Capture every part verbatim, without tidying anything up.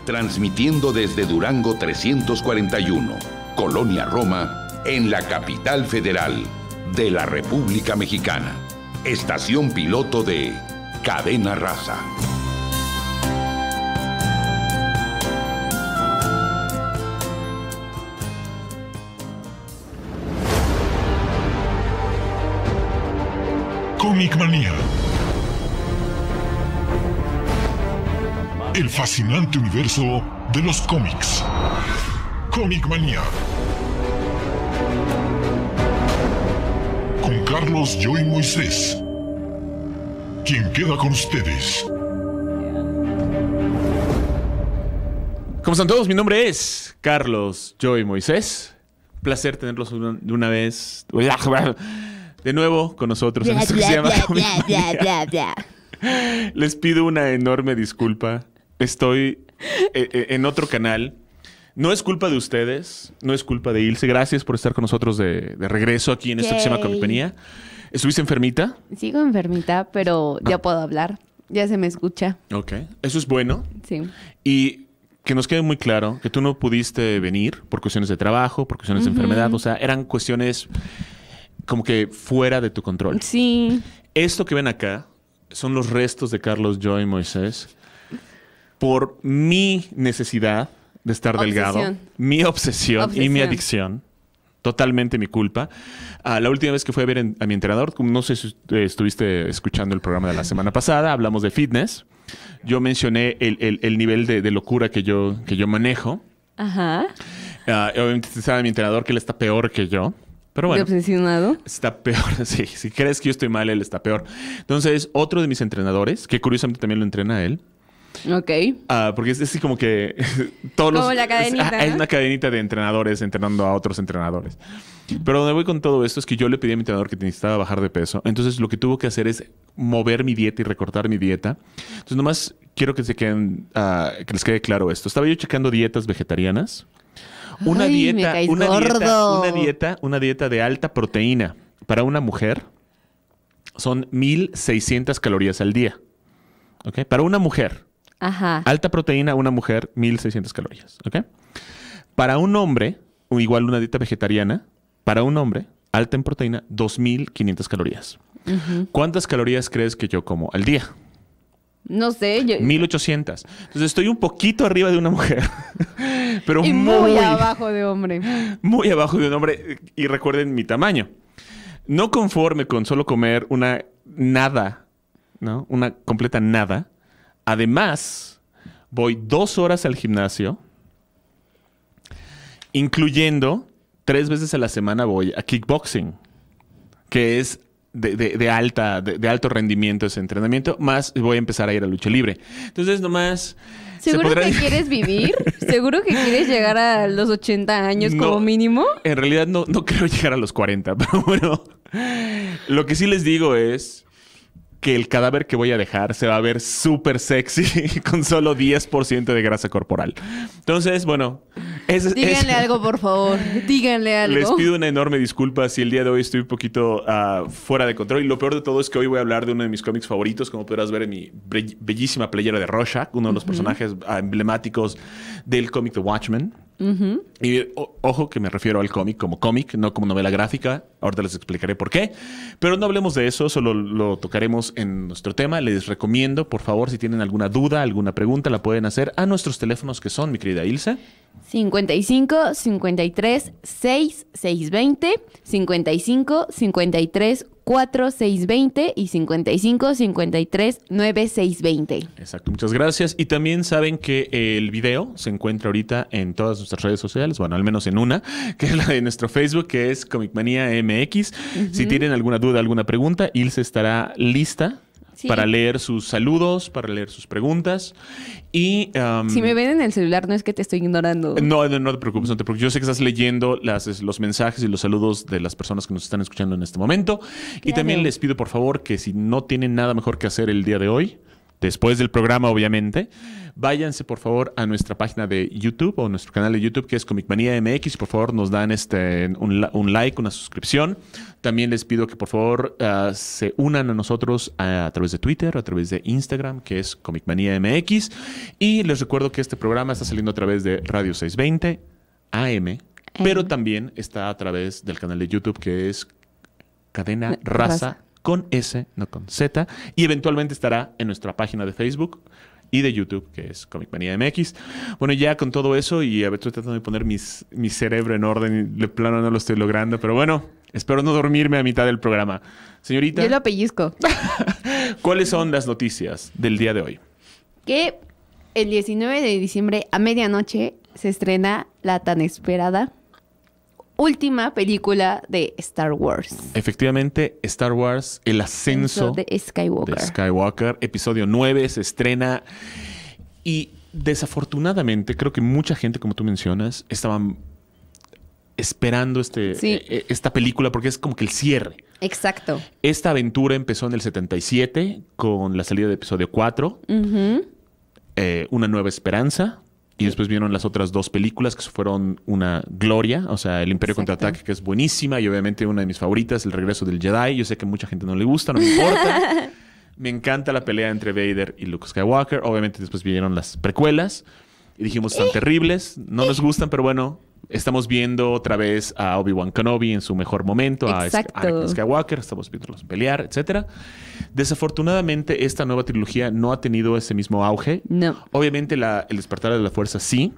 transmitiendo desde Durango trescientos cuarenta y uno, Colonia Roma, en la capital federal de la República Mexicana. Estación piloto de Cadena Raza. Comic Manía. El fascinante universo de los cómics. Comic Manía. Con Carlos Joy Moisés. Quien queda con ustedes. ¿Cómo están todos? Mi nombre es Carlos Joy Moisés. Placer tenerlos una, de una vez. De nuevo con nosotros en esto que se llama Comic Manía. Les pido una enorme disculpa. Estoy eh, en otro canal. No es culpa de ustedes, no es culpa de Ilse. Gracias por estar con nosotros de, de regreso aquí en esto que se llama Comic Manía. ¿Estuviste enfermita? Sigo enfermita, pero ya ah. puedo hablar. Ya se me escucha. Ok. Eso es bueno. Sí. Y que nos quede muy claro que tú no pudiste venir por cuestiones de trabajo, por cuestiones uh-huh. de enfermedad. O sea, eran cuestiones como que fuera de tu control. Sí. Esto que ven acá son los restos de Carlos Joy Moisés por mi necesidad de estar obsesión. delgado, mi obsesión, obsesión y mi adicción. Totalmente mi culpa. Uh, la última vez que fui a ver en, a mi entrenador, no sé si eh, estuviste escuchando el programa de la semana pasada, hablamos de fitness. Yo mencioné el, el, el nivel de, de locura que yo, que yo manejo. Ajá. Uh, obviamente estaba mi entrenador, que él está peor que yo. Pero bueno, ¿de obsesionado? Está peor, sí. Si crees que yo estoy mal, él está peor. Entonces, otro de mis entrenadores, que curiosamente también lo entrena a él. Ok. Uh, porque es así como que todos como los, la cadenita, es, ¿no? Hay una cadenita de entrenadores entrenando a otros entrenadores. Pero donde voy con todo esto es que yo le pedí a mi entrenador que necesitaba bajar de peso. Entonces, lo que tuvo que hacer es mover mi dieta y recortar mi dieta. Entonces, nomás quiero que se queden, uh, que les quede claro esto. Estaba yo checando dietas vegetarianas. Una Ay, dieta, me caes una gordo. dieta, una dieta, una dieta de alta proteína para una mujer son mil seiscientas calorías al día. ¿Ok? Para una mujer. Ajá. Alta proteína, una mujer, mil seiscientas calorías. ¿Ok? Para un hombre, o igual una dieta vegetariana, para un hombre, alta en proteína, dos mil quinientas calorías. Uh-huh. ¿Cuántas calorías crees que yo como al día? No sé. Yo... mil ochocientas. Entonces estoy un poquito arriba de una mujer. Pero y muy, muy abajo de hombre. Muy abajo de un hombre. Y recuerden mi tamaño. No conforme con solo comer una nada, ¿no? Una completa nada. Además, voy dos horas al gimnasio, incluyendo tres veces a la semana voy a kickboxing, que es de, de, de, alta, de, de alto rendimiento ese entrenamiento, más voy a empezar a ir a lucha libre. Entonces, nomás... ¿Seguro podrá... que quieres vivir? ¿Seguro que quieres llegar a los ochenta años no, como mínimo? En realidad no, no quiero llegar a los cuarenta, pero bueno, lo que sí les digo es... que el cadáver que voy a dejar se va a ver súper sexy con solo diez por ciento de grasa corporal. Entonces, bueno... Es, Díganle es, algo, por favor. Díganle algo. Les pido una enorme disculpa si el día de hoy estoy un poquito uh, fuera de control. Y lo peor de todo es que hoy voy a hablar de uno de mis cómics favoritos, como podrás ver en mi bellísima playera de Rorschach, uno de los uh-huh. personajes uh, emblemáticos del cómic The Watchmen. Uh-huh. Y o, ojo que me refiero al cómic como cómic, no como novela gráfica. Ahorita les explicaré por qué. Pero no hablemos de eso, solo lo tocaremos en nuestro tema. Les recomiendo, por favor, si tienen alguna duda, alguna pregunta, la pueden hacer a nuestros teléfonos que son, mi querida Ilse. cincuenta y cinco, cincuenta y tres, seis, seis veinte, cincuenta y cinco, cincuenta y tres, cuatro, seis veinte y cincuenta y cinco, cincuenta y tres, nueve, seis veinte. Exacto, muchas gracias. Y también saben que el video se encuentra ahorita en todas nuestras redes sociales, bueno, al menos en una, que es la de nuestro Facebook, que es Comic Manía M X. Uh-huh. Si tienen alguna duda, alguna pregunta, Ilse estará lista. Sí. Para leer sus saludos, para leer sus preguntas. Y um, si me ven en el celular, no es que te estoy ignorando. No, no, no te preocupes, no te preocupes. Yo sé que estás leyendo las, los mensajes y los saludos de las personas que nos están escuchando en este momento. Claro. Y también les pido, por favor, que si no tienen nada mejor que hacer el día de hoy, después del programa, obviamente, váyanse por favor a nuestra página de YouTube o nuestro canal de YouTube que es Comic Manía M X. Por favor, nos dan este, un, un like, una suscripción. También les pido que por favor uh, se unan a nosotros a, a través de Twitter, a través de Instagram, que es Comic Manía M X. Y les recuerdo que este programa está saliendo a través de Radio seiscientos veinte A M, pero también está a través del canal de YouTube que es Cadena Raza, Raza. Con S, no con Z. Y eventualmente estará en nuestra página de Facebook y de YouTube, que es Comic Manía M X. Bueno, ya con todo eso, y a ver, estoy tratando de poner mis, mi cerebro en orden, y de plano no lo estoy logrando, pero bueno, espero no dormirme a mitad del programa. Señorita, yo lo pellizco. ¿Cuáles son las noticias del día de hoy? Que el diecinueve de diciembre a medianoche se estrena la tan esperada última película de Star Wars. Efectivamente, Star Wars, el ascenso de Skywalker. de Skywalker, episodio nueve, se estrena. Y desafortunadamente, creo que mucha gente, como tú mencionas, estaban esperando este, sí. eh, esta película porque es como que el cierre. Exacto. Esta aventura empezó en el setenta y siete con la salida de episodio cuatro, Uh-huh. eh, Una Nueva Esperanza. Y después vieron las otras dos películas que fueron una gloria. O sea, El Imperio Exacto. Contraataque, que es buenísima. Y obviamente una de mis favoritas, El Regreso del Jedi. Yo sé que a mucha gente no le gusta, no me importa. Me encanta la pelea entre Vader y Luke Skywalker. Obviamente después vieron las precuelas. Y dijimos, están terribles. No nos gustan, pero bueno, estamos viendo otra vez a Obi-Wan Kenobi en su mejor momento. Exacto. A Anakin Skywalker. Estamos viéndolos pelear, etcétera. Desafortunadamente, esta nueva trilogía no ha tenido ese mismo auge. No. Obviamente, la, El Despertar de la Fuerza sí.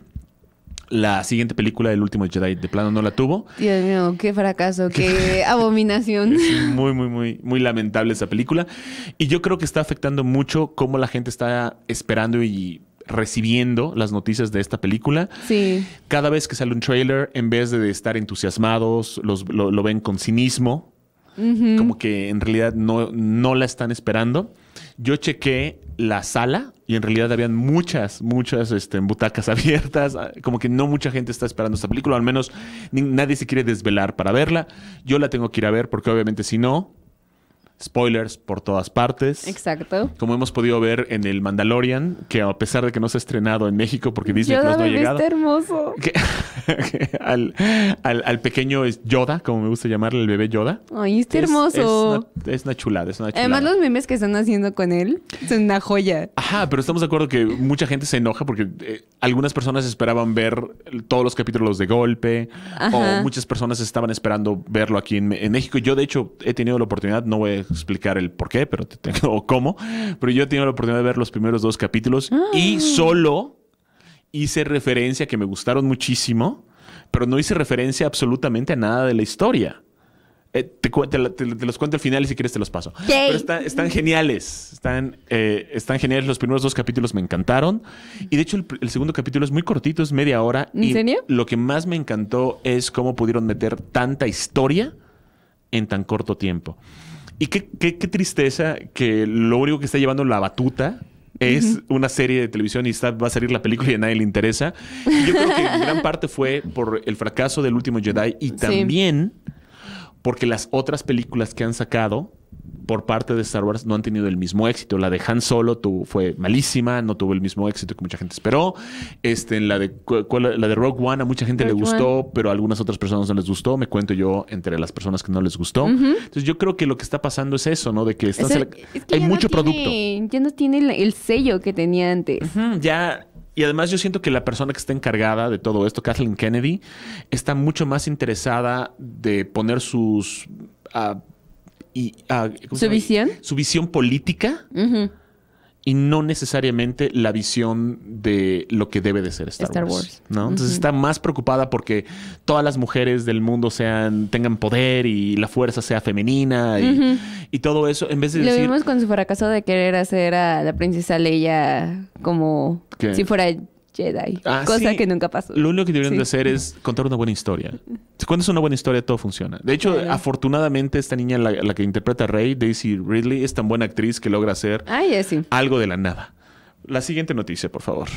La siguiente película, El Último Jedi, de plano no la tuvo. Dios mío, qué fracaso, qué abominación. Es muy, muy, muy, muy lamentable esa película. Y yo creo que está afectando mucho cómo la gente está esperando y recibiendo las noticias de esta película. Sí. Cada vez que sale un trailer, en vez de estar entusiasmados, los, lo, lo ven con cinismo. Uh-huh. Como que en realidad no, no la están esperando. Yo chequé la sala y en realidad habían muchas, muchas este, butacas abiertas. Como que no mucha gente está esperando esta película. Al menos ni, nadie se quiere desvelar para verla. Yo la tengo que ir a ver porque obviamente si no, spoilers por todas partes. Exacto. Como hemos podido ver en el Mandalorian, que a pesar de que no se ha estrenado en México porque Disney Yoda Plus no ha bebé llegado. está hermoso. Que, que al, al, al pequeño Yoda, como me gusta llamarle, el bebé Yoda. Ay, está Es- hermoso. Es, una, es una chulada, es una chulada. Además, los memes que están haciendo con él son una joya. Ajá, pero estamos de acuerdo que mucha gente se enoja porque eh, algunas personas esperaban ver todos los capítulos de golpe. Ajá. O muchas personas estaban esperando verlo aquí en, en México. Yo, de hecho, he tenido la oportunidad, no voy a explicar el por qué, pero te tengo, o cómo, pero yo he tenido la oportunidad de ver los primeros dos capítulos Ah. y solo hice referencia que me gustaron muchísimo, pero no hice referencia absolutamente a nada de la historia. Eh, te, cu- te la- te- te los cuento al final y si quieres te los paso. Yay. Pero está- están geniales. Están, eh, están geniales. Los primeros dos capítulos me encantaron. Y de hecho el, pr- el segundo capítulo es muy cortito, es media hora. ¿En y serio? Lo que más me encantó es cómo pudieron meter tanta historia en tan corto tiempo. Y qué, qué, qué tristeza que lo único que está llevando la batuta es uh-huh. una serie de televisión y está, va a salir la película y a nadie le interesa. Y yo creo que en gran parte fue por el fracaso del Último Jedi y también sí. porque las otras películas que han sacado por parte de Star Wars no han tenido el mismo éxito. La de Han Solo tu, fue malísima, no tuvo el mismo éxito que mucha gente esperó. Este, la, de, la de Rogue One a mucha gente Rogue le gustó, One. pero a algunas otras personas no les gustó. Me cuento yo entre las personas que no les gustó. Uh-huh. Entonces yo creo que lo que está pasando es eso, ¿no? De que, están es el, es que hay mucho no producto. Tiene, ya no tiene el, el sello que tenía antes. Uh-huh, ya... Y además yo siento que la persona que está encargada de todo esto, Kathleen Kennedy, está mucho más interesada de poner sus... Uh, y, uh, ¿Su visión? Su visión política uh-huh. y no necesariamente la visión de lo que debe de ser Star, Star Wars, Wars. ¿no? Uh-huh. Entonces está más preocupada porque todas las mujeres del mundo sean, tengan poder y la fuerza sea femenina y, uh-huh. y todo eso, en vez de Lo decir... vimos con su fracaso de querer hacer a la princesa Leia como ¿Qué? si fuera Jedi. Ah, cosa sí. que nunca pasó. Lo único que deberían sí. de hacer es contar una buena historia. Si cuentas una buena historia, todo funciona. De hecho, claro. afortunadamente, esta niña, la, la que interpreta a Rey, Daisy Ridley, es tan buena actriz que logra hacer ah, yeah, sí. algo de la nada. La siguiente noticia, por favor.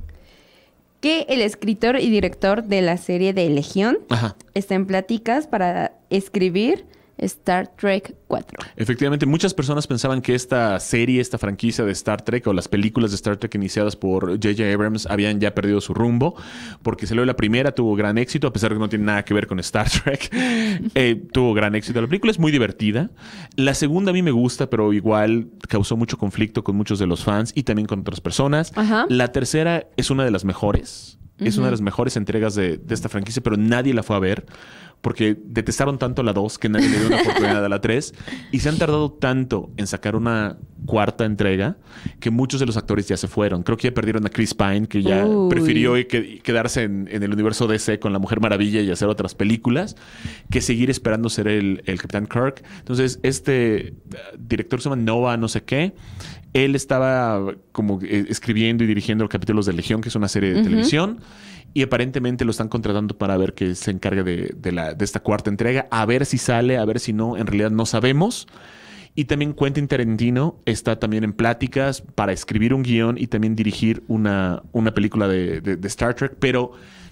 Que el escritor y director de la serie de Legión Ajá. está en pláticas para escribir Star Trek cuatro. Efectivamente, muchas personas pensaban que esta serie, esta franquicia de Star Trek o las películas de Star Trek iniciadas por J J Abrams habían ya perdido su rumbo porque salió la primera, tuvo gran éxito, a pesar de que no tiene nada que ver con Star Trek. eh, tuvo gran éxito. La película es muy divertida. La segunda a mí me gusta, pero igual causó mucho conflicto con muchos de los fans y también con otras personas. Ajá. La tercera es una de las mejores. Es Ujú. una de las mejores entregas de, de esta franquicia, pero nadie la fue a ver porque detestaron tanto la dos que nadie le dio una oportunidad a la tres. Y se han tardado tanto en sacar una cuarta entrega que muchos de los actores ya se fueron. Creo que ya perdieron a Chris Pine, que ya Uy. prefirió que- quedarse en, en el universo D C con la Mujer Maravilla y hacer otras películas que seguir esperando ser el, el Capitán Kirk. Entonces, este uh, director se llama Noah no sé qué. Él estaba como eh, escribiendo y dirigiendo los capítulos de Legión, que es una serie de Ujú. televisión. Y aparentemente lo están contratando para ver que se encargue de, de, la, de esta cuarta entrega. A ver si sale, a ver si no. En realidad no sabemos. Y también Quentin Tarantino está también en pláticas para escribir un guión y también dirigir una, una película de, de- de Star Trek. Pero,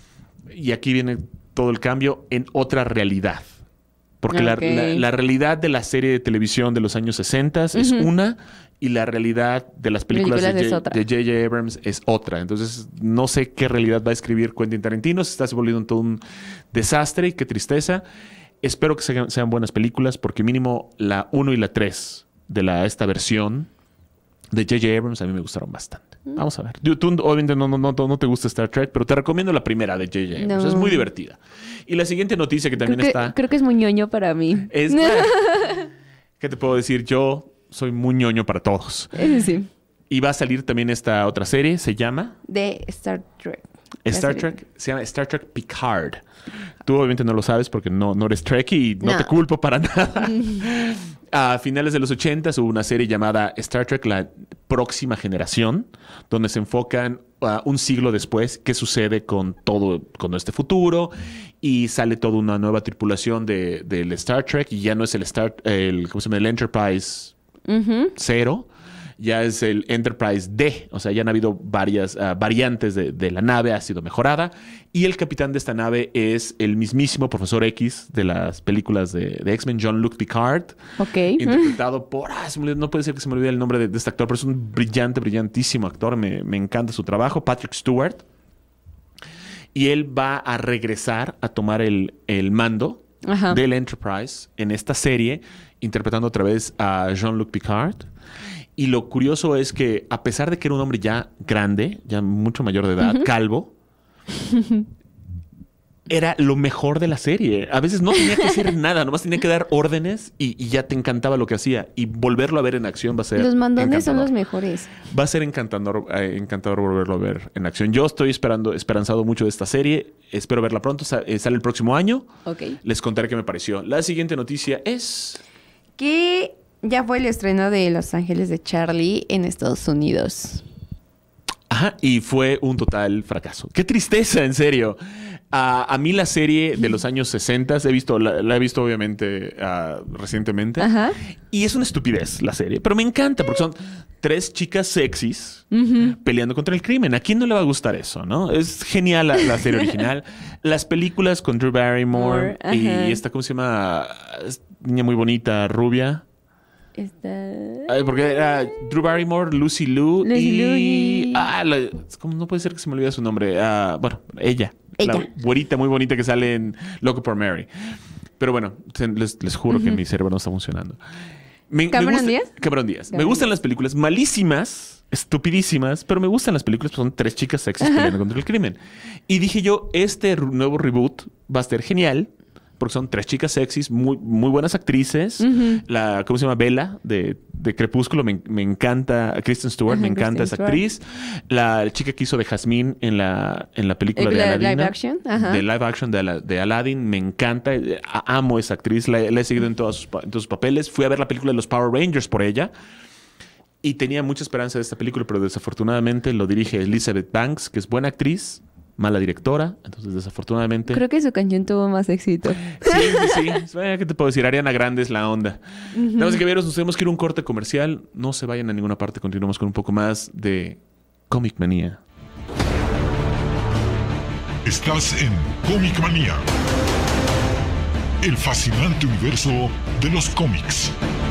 y aquí viene todo el cambio, en otra realidad. Porque la- Ok. la, la realidad de la serie de televisión de los años sesenta es Ujú. una y la realidad de las películas, Películas de es J- otra. de J J Abrams es otra. Entonces, no sé qué realidad va a escribir Quentin Tarantino. Se está volviendo todo un desastre y qué tristeza. Espero que sean, sean buenas películas porque mínimo la uno y la tres de la, esta versión de J J Abrams a mí me gustaron bastante. Vamos a ver. Tú, tú, obviamente no, no, no, no te gusta Star Trek, pero te recomiendo la primera de J J Abrams. No. Es muy divertida. Y la siguiente noticia que también Creo que, está... creo que es muy ñoño para mí. Es, ¿qué te puedo decir? Yo soy muy ñoño para todos. Ese sí. Y va a salir también esta otra serie, se llama De Star Trek. La Star serie. Trek, se llama Star Trek Picard. Tú obviamente no lo sabes porque no, no eres Trekkie y no, No. te culpo para nada. A finales de los ochentas hubo una serie llamada Star Trek La Próxima Generación, donde se enfocan uh, un siglo después qué sucede con todo, con este futuro y sale toda una nueva tripulación de, del Star Trek y ya no es el Star, el, ¿cómo se llama? El Enterprise Ujú. cero, ya es el Enterprise D. O sea, ya han habido varias uh, variantes de, de la nave, ha sido mejorada. Y el capitán de esta nave es el mismísimo Profesor X de las películas de, de X-Men, Jean-Luc Picard, Ok. interpretado por... Ah, se me olvidó- no puede ser que se me olvide el nombre de, de este actor, pero es un brillante, brillantísimo actor. Me, me encanta su trabajo. Patrick Stewart. Y él va a regresar a tomar el, el mando Ajá. del Enterprise en esta serie, interpretando otra vez a Jean-Luc Picard. Y lo curioso es que, a pesar de que era un hombre ya grande, ya mucho mayor de edad, calvo, era lo mejor de la serie. A veces no tenía que hacer nada, nomás tenía que dar órdenes y, y ya te encantaba lo que hacía. Y volverlo a ver en acción va a ser Los mandones son encantador. los mejores. Va a ser encantador, eh, encantador volverlo a ver en acción. Yo estoy esperando, esperanzado mucho de esta serie. Espero verla pronto. Sa- eh, sale el próximo año. Ok. Les contaré qué me pareció. La siguiente noticia es... Que ya fue el estreno de Los Ángeles de Charlie en Estados Unidos. Ajá, y fue un total fracaso. ¡Qué tristeza, en serio! A, a mí la serie de los años sesenta, he visto, la, la he visto obviamente ah, recientemente. Ajá. Y es una estupidez la serie, pero me encanta porque son tres chicas sexys Ujú. peleando contra el crimen. ¿A quién no le va a gustar eso, no? Es genial la, la serie original. Las películas con Drew Barrymore More, y ajá. esta, ¿cómo se llama? Es niña muy bonita, rubia. Está... Ay, porque era Drew Barrymore, Lucy Liu Lucy y... Liu y- Ah, la- ¿cómo no puede ser que se me olvide su nombre? Ah, bueno, ella. La Ella. güerita muy bonita que sale en Loco por Mary. Pero bueno, se- les, les juro que mi cerebro no está funcionando. Me, me ¿Cameron gusta- Díaz? Cameron Díaz. Me Cameron gustan las películas malísimas, estupidísimas, pero me gustan las películas porque son tres chicas sexys peleando contra el crimen. Y dije yo, este r- nuevo reboot va a ser genial. Porque son tres chicas sexys, muy, muy buenas actrices. Ujú. La, ¿cómo se llama? Bella, de, de Crepúsculo, me, me encanta. Kristen Stewart, Ajá, me encanta Kristen esa Stewart. actriz. La chica que hizo de Jasmine en la, en la película de ¿La- Aladdin. live action? Ajá. De live action de, Ala- de Aladdin, me encanta. Eh, a- Amo esa actriz, la, la he seguido en todos, sus, pa- en todos sus papeles. Fui a ver la película de los Power Rangers por ella. Y tenía mucha esperanza de esta película, pero desafortunadamente lo dirige Elizabeth Banks, que es buena actriz, mala directora. Entonces, desafortunadamente... Creo que su canción tuvo más éxito. Sí, sí, sí. Eh, ¿Qué te puedo decir? Ariana Grande es la onda. Damas y caballeros, nos tenemos que ir a un corte comercial. No se vayan a ninguna parte. Continuamos con un poco más de Comic Manía. Estás en Comic Manía. el fascinante universo de los cómics.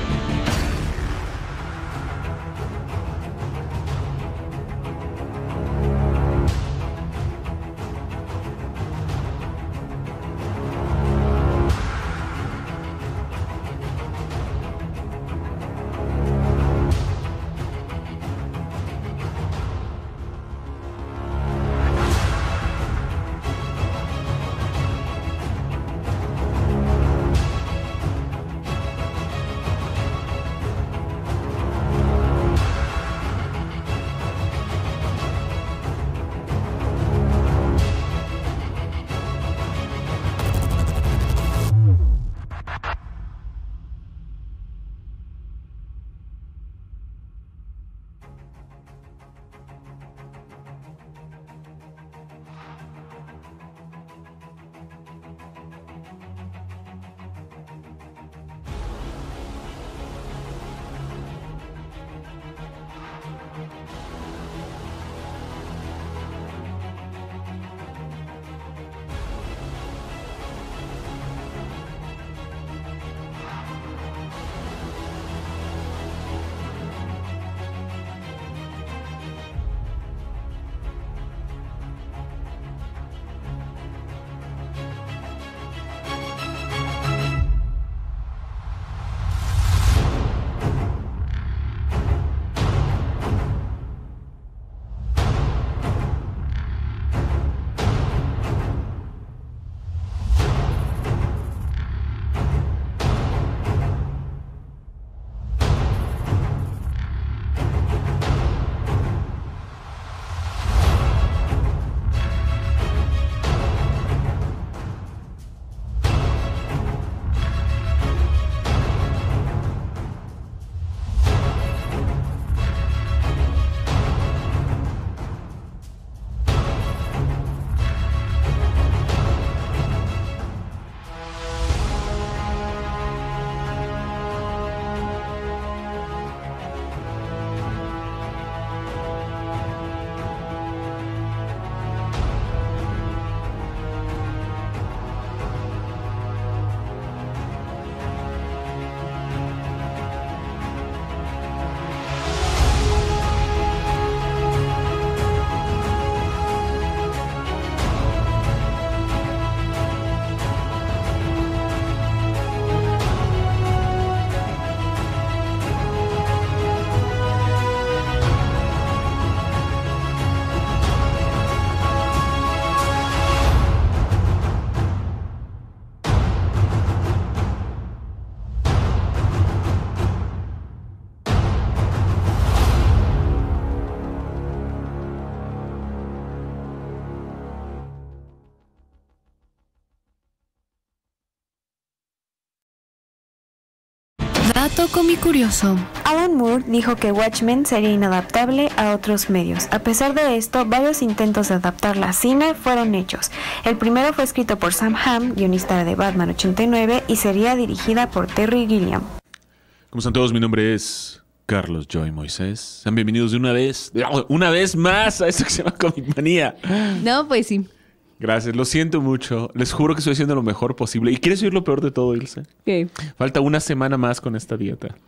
Dato comicurioso. Alan Moore dijo que Watchmen sería inadaptable a otros medios. A pesar de esto, varios intentos de adaptarla a cine fueron hechos. El primero fue escrito por Sam Hamm, guionista de Batman ochenta y nueve, y sería dirigida por Terry Gilliam. ¿Cómo están todos? Mi nombre es Carlos Joy Moisés. Sean bienvenidos de una vez, una vez más a esto que se llama Comic Manía. No, pues sí. Gracias, lo siento mucho. Les juro que estoy haciendo lo mejor posible. ¿Y quieres oír lo peor de todo, Ilse? ¿Qué? Falta una semana más con esta dieta.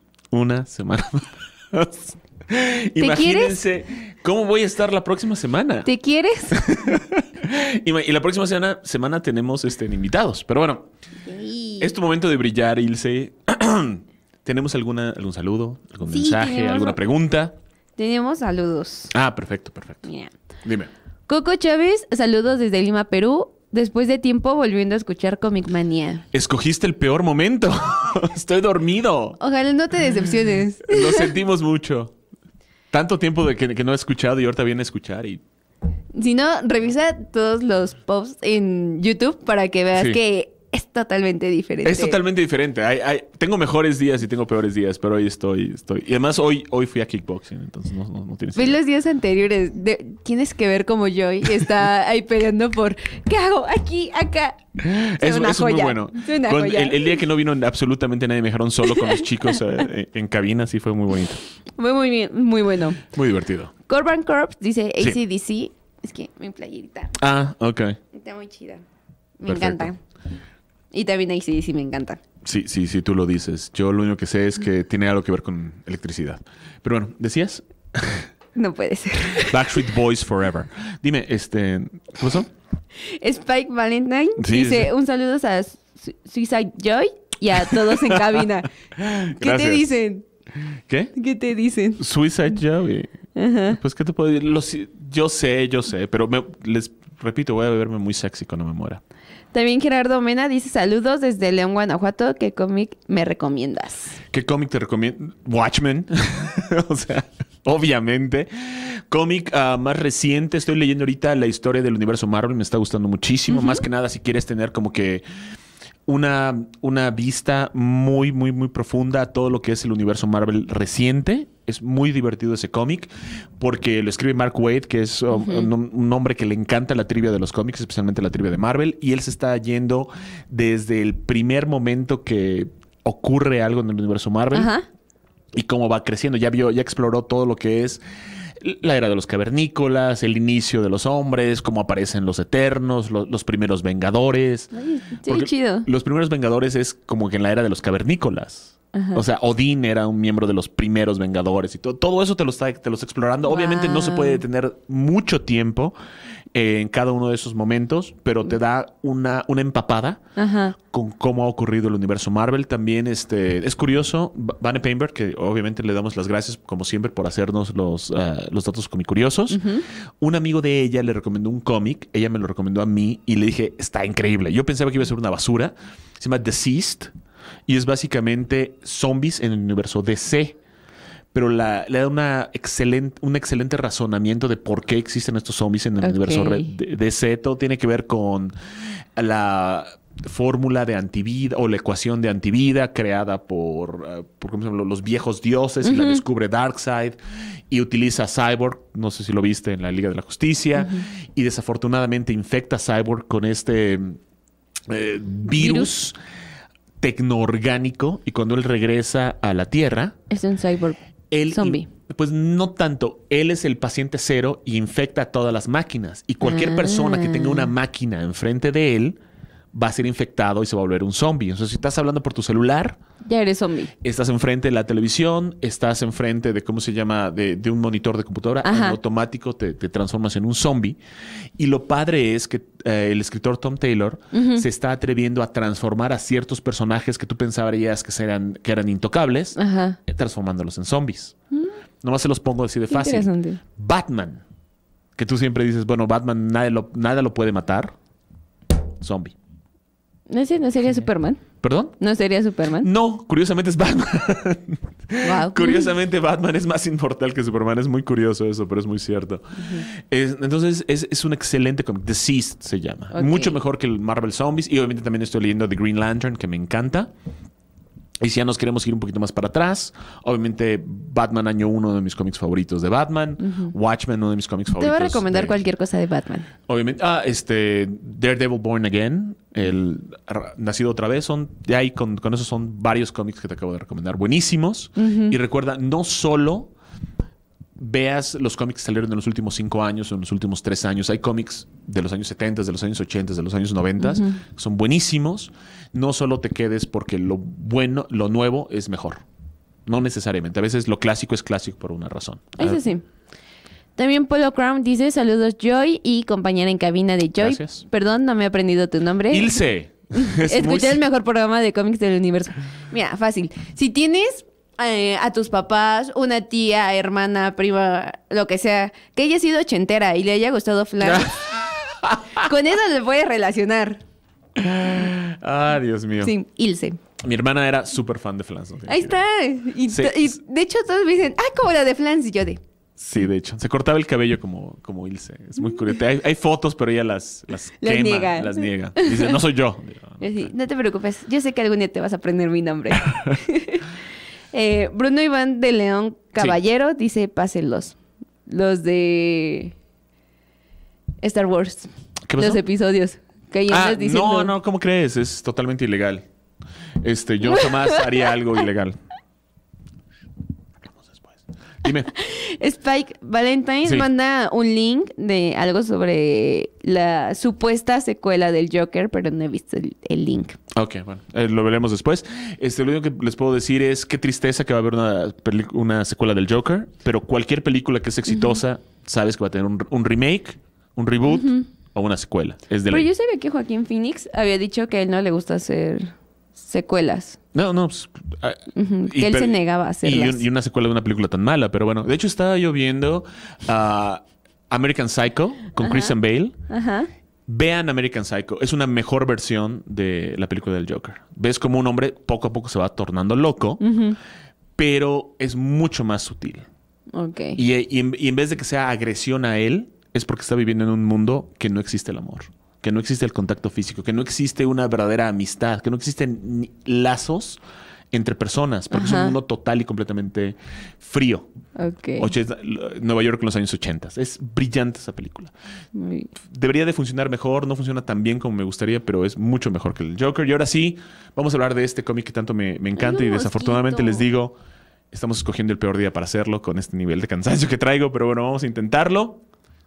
Una semana más. Imagínense quieres? cómo voy a estar la próxima semana. ¿Te quieres? y, y la próxima semana, semana tenemos este, invitados. Pero bueno, Sí. es tu momento de brillar, Ilse. ¿Tenemos alguna, algún saludo, algún Sí, mensaje, tenemos- alguna pregunta? Tenemos saludos. Ah, perfecto, perfecto. Mira. Dime. Coco Chávez, saludos desde Lima, Perú. Después de tiempo volviendo a escuchar Comic Manía. Escogiste el peor momento. Estoy dormido. Ojalá no te decepciones. Lo sentimos mucho. Tanto tiempo de que, que no he escuchado y ahorita viene a escuchar y... Si no, revisa todos los posts en YouTube para que veas Sí. que es totalmente diferente. Es totalmente diferente. Hay, hay- tengo mejores días y tengo peores días, pero hoy estoy... estoy y además hoy, hoy fui a kickboxing, entonces no, no, no tienes Ves idea. los días anteriores. de- tienes que ver como Joy está ahí peleando por ¿qué hago? Aquí, acá. Es, una eso es muy joya. bueno. Es una Con- joya. el, el día que no vino absolutamente nadie, me dejaron solo con los chicos eh, en, en cabina, sí fue muy bonito. Fue muy bien, muy bueno. Muy divertido. Corban Corps dice Sí. A C D C. Es que mi playerita Ah, ok. está muy chida. Me Perfecto. encanta. Y también ahí sí, sí me encanta. Sí, sí, sí, tú lo dices. Yo lo único que sé es que tiene algo que ver con electricidad. Pero bueno, ¿decías? No puede ser. Backstreet Boys Forever. Dime, este... ¿qué pasó? Spike Valentine Sí, dice sí. un saludo a Su- Suicide Joy y a todos en cabina. ¿Qué Gracias. te dicen? ¿Qué? ¿Qué te dicen? Suicide Joey. Pues, ¿qué te puedo decir? Los- yo sé, yo sé, pero me- les repito, voy a verme muy sexy cuando me muera. También Gerardo Mena dice saludos desde León, Guanajuato. ¿Qué cómic me recomiendas? ¿Qué cómic te recomiendo? Watchmen. O sea, obviamente. Cómic ah, más reciente. Estoy leyendo ahorita la historia del universo Marvel. Me está gustando muchísimo. Más que nada si quieres tener como que una, una vista muy, muy, muy profunda a todo lo que es el universo Marvel reciente. Es muy divertido ese cómic porque lo escribe Mark Waid, que es um, un, un hombre que le encanta la trivia de los cómics, especialmente la trivia de Marvel. Y él se está yendo desde el primer momento que ocurre algo en el universo Marvel Ajá. y cómo va creciendo. Ya vio, ya exploró todo lo que es la era de los cavernícolas, el inicio de los hombres, cómo aparecen los Eternos, lo- los primeros Vengadores. Ay, sí, Porque chido. Los primeros Vengadores es como que en la era de los cavernícolas. Ajá. O sea, Odín era un miembro de los primeros Vengadores y todo, todo eso te lo está, te lo está explorando. Obviamente no se puede tener mucho tiempo eh, en cada uno de esos momentos, pero te da una, una empapada Ajá. con cómo ha ocurrido el universo Marvel. También este, es curioso, Va- Vane Painberg, que obviamente le damos las gracias, como siempre, por hacernos los, ah, los datos comicuriosos. Un amigo de ella le recomendó un cómic, ella me lo recomendó a mí y le dije, está increíble. Yo pensaba que iba a ser una basura. Se llama Deceased y es básicamente zombies en el universo D C. Pero la- le da una excelente, un excelente razonamiento de por qué existen estos zombies en el Ok. universo re- de- D C. Todo tiene que ver con la fórmula de antivida o la ecuación de antivida creada por, eh, por ¿cómo se llama? Los viejos dioses y la descubre Darkseid y utiliza a Cyborg, no sé si lo viste en la Liga de la Justicia, y desafortunadamente infecta a Cyborg con este eh, virus, Virus. tecnoorgánico y cuando él regresa a la Tierra, Es un cyborg. él Zombie. in- pues no tanto. Él es el paciente cero y infecta a todas las máquinas. Y cualquier Ah. persona que tenga una máquina enfrente de él va a ser infectado y se va a volver un zombie. Entonces, si estás hablando por tu celular, Ya eres zombie. estás enfrente de la televisión, estás enfrente de, ¿cómo se llama?, de, de un monitor de computadora, en Ajá. automático te, te transformas en un zombie. Y lo padre es que eh, el escritor Tom Taylor se está atreviendo a transformar a ciertos personajes que tú pensarías que, eran, que eran intocables, Ajá. eh, transformándolos en zombies. Nomás se los pongo así de Qué fácil. interesante. Batman, que tú siempre dices, bueno, Batman nadie lo, nada lo puede matar. Zombie. ¿No, sé, ¿No sería Superman? ¿Perdón? ¿No sería Superman? No, curiosamente es Batman. Wow. Curiosamente, Batman es más inmortal que Superman. Es muy curioso eso, pero es muy cierto. Es- entonces, es, es un excelente cómic. Deceased se llama. Ok. Mucho mejor que el Marvel Zombies. Y obviamente también estoy leyendo The Green Lantern, que me encanta. Y si ya nos queremos ir un poquito más para atrás, obviamente Batman Año uno, uno de mis cómics favoritos de Batman. Watchmen, uno de mis cómics Te favoritos. voy a recomendar de- cualquier cosa de Batman. Obviamente. Ah, este. Daredevil Born Again. El r- Nacido otra vez. Son. De ahí con, con eso son varios cómics que te acabo de recomendar. Buenísimos. Y recuerda, no solo veas los cómics que salieron en los últimos cinco años o en los últimos tres años. Hay cómics de los años setenta, de los años ochenta, de los años noventa. Que son buenísimos. No solo te quedes porque lo bueno, lo nuevo es mejor. No necesariamente. A veces lo clásico es clásico por una razón. Eso sí. También Polo Crown dice saludos Joy y compañera en cabina de Joy. Gracias. Perdón, no me he aprendido tu nombre. Ilse. Es muy- Escuché el mejor programa de cómics del universo. Mira, fácil. Si tienes eh, a tus papás, una tía, hermana, prima, lo que sea, que haya sido ochentera y le haya gustado Flash, con eso le puedes relacionar. Ah, Dios mío. Sí, Ilse. Mi hermana era súper fan de Flans. ¿no? Ahí está. Y, Sí. to- y de hecho todos me dicen, ah, como la de Flans. Y yo de, Sí, de hecho. Se cortaba el cabello como, como Ilse. Es muy curioso. Hay, hay fotos, pero ella las, las, Las quema, niega. las niega. Dice, no soy yo. Digo, yo así, no te preocupes, yo sé que algún día te vas a aprender mi nombre. Eh, Bruno Iván de León Caballero dice, pásenlos. Los de Star Wars. ¿Qué pasó? Los episodios. Que ahí Ah, andas diciendo. no, no, ¿cómo crees? Es totalmente ilegal. Este, yo jamás haría algo ilegal. Hablamos después. Dime. Spike Valentine Sí. manda un link de algo sobre la supuesta secuela del Joker, pero no he visto el, el link. Ok, bueno, eh, lo veremos después. Este, lo único que les puedo decir es qué tristeza que va a haber una, peli- una secuela del Joker, pero cualquier película que es exitosa, uh-huh. sabes que va a tener un, un remake, un reboot uh-huh. o una secuela. Es de pero la... yo sabía que Joaquín Phoenix había dicho que a él no le gusta hacer secuelas. No, no. Pues, uh-huh. y, que él pero, se negaba a hacerlas. Y, un, y una secuela de una película tan mala, pero bueno. De hecho, estaba yo viendo uh, American Psycho con uh-huh. Christian Bale. Ajá. Uh-huh. Vean American Psycho. Es una mejor versión de la película del Joker. Ves como un hombre poco a poco se va tornando loco, uh-huh. pero es mucho más sutil. Okay. Y, y, en, y en vez de que sea agresión a él, es porque está viviendo en un mundo que no existe el amor, que no existe el contacto físico, que no existe una verdadera amistad, que no existen lazos entre personas, porque Ajá. es un mundo total y completamente frío. Okay. ochenta, Nueva York en los años ochenta. Es brillante esa película. Muy... Debería de funcionar mejor, no funciona tan bien como me gustaría, pero es mucho mejor que el Joker. Y ahora sí, vamos a hablar de este cómic que tanto me, me encanta. Y desafortunadamente les digo, estamos escogiendo el peor día para hacerlo con este nivel de cansancio que traigo, pero bueno, vamos a intentarlo.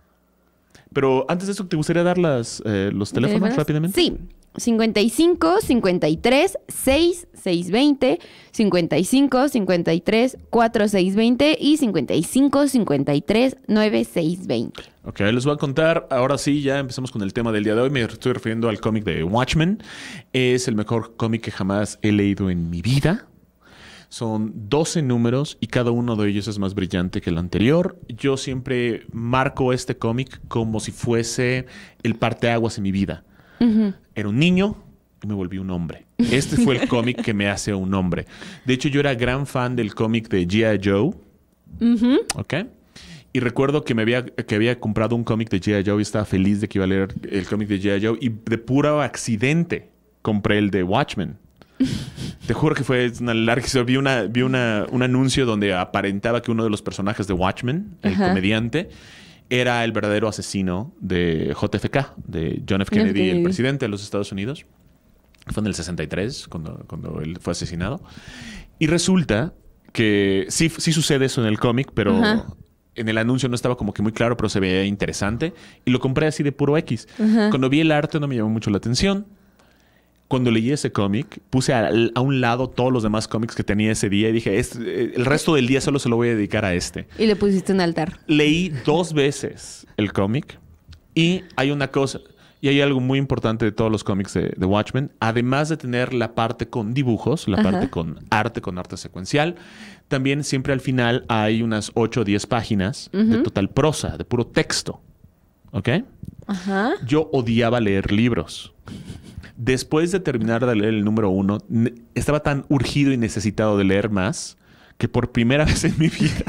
Pero antes de eso, ¿te gustaría dar las, eh, los teléfonos ¿Teléfonos? rápidamente? Sí. cincuenta y cinco, cincuenta y tres, seis, seis veinte, cincuenta y cinco, cincuenta y tres, cuatro, seis veinte y cincuenta y cinco, cincuenta y tres, nueve, seis veinte. Ok, les voy a contar. Ahora sí, ya empezamos con el tema del día de hoy. Me estoy refiriendo al cómic de Watchmen. Es el mejor cómic que jamás he leído en mi vida. Son doce números y cada uno de ellos es más brillante que el anterior. Yo siempre marco este cómic como si fuese el parteaguas en mi vida. Uh-huh. Era un niño y me volví un hombre. Este fue el cómic que me hace un hombre. De hecho, yo era gran fan del cómic de G I. Joe. Uh-huh. ¿Ok? Y recuerdo que me había, que había comprado un cómic de G I. Joe y estaba feliz de que iba a leer el cómic de G I. Joe. Y de puro accidente compré el de Watchmen. Te juro que fue una larga historia. Vi, una, vi una, un anuncio donde aparentaba que uno de los personajes de Watchmen, el uh-huh. comediante, era el verdadero asesino de J F K, de John F. Kennedy, Kennedy, el presidente de los Estados Unidos. Fue en el sesenta y tres, cuando, cuando él fue asesinado. Y resulta que sí, sí sucede eso en el cómic, pero uh-huh. en el anuncio no estaba como que muy claro, pero se veía interesante. Y lo compré así de puro X. Uh-huh. Cuando vi el arte no me llamó mucho la atención. Cuando leí ese cómic, puse a, a un lado todos los demás cómics que tenía ese día y dije, este, el resto del día solo se lo voy a dedicar a este. Y le pusiste un altar. Leí dos veces el cómic y hay una cosa, y hay algo muy importante de todos los cómics de, de Watchmen. Además de tener la parte con dibujos, la Ajá. parte con arte, con arte secuencial, también siempre al final hay unas ocho o diez páginas uh-huh. de total prosa, de puro texto. ¿Ok? Ajá. Yo odiaba leer libros. Después de terminar de leer el número uno, estaba tan urgido y necesitado de leer más que por primera vez en mi vida,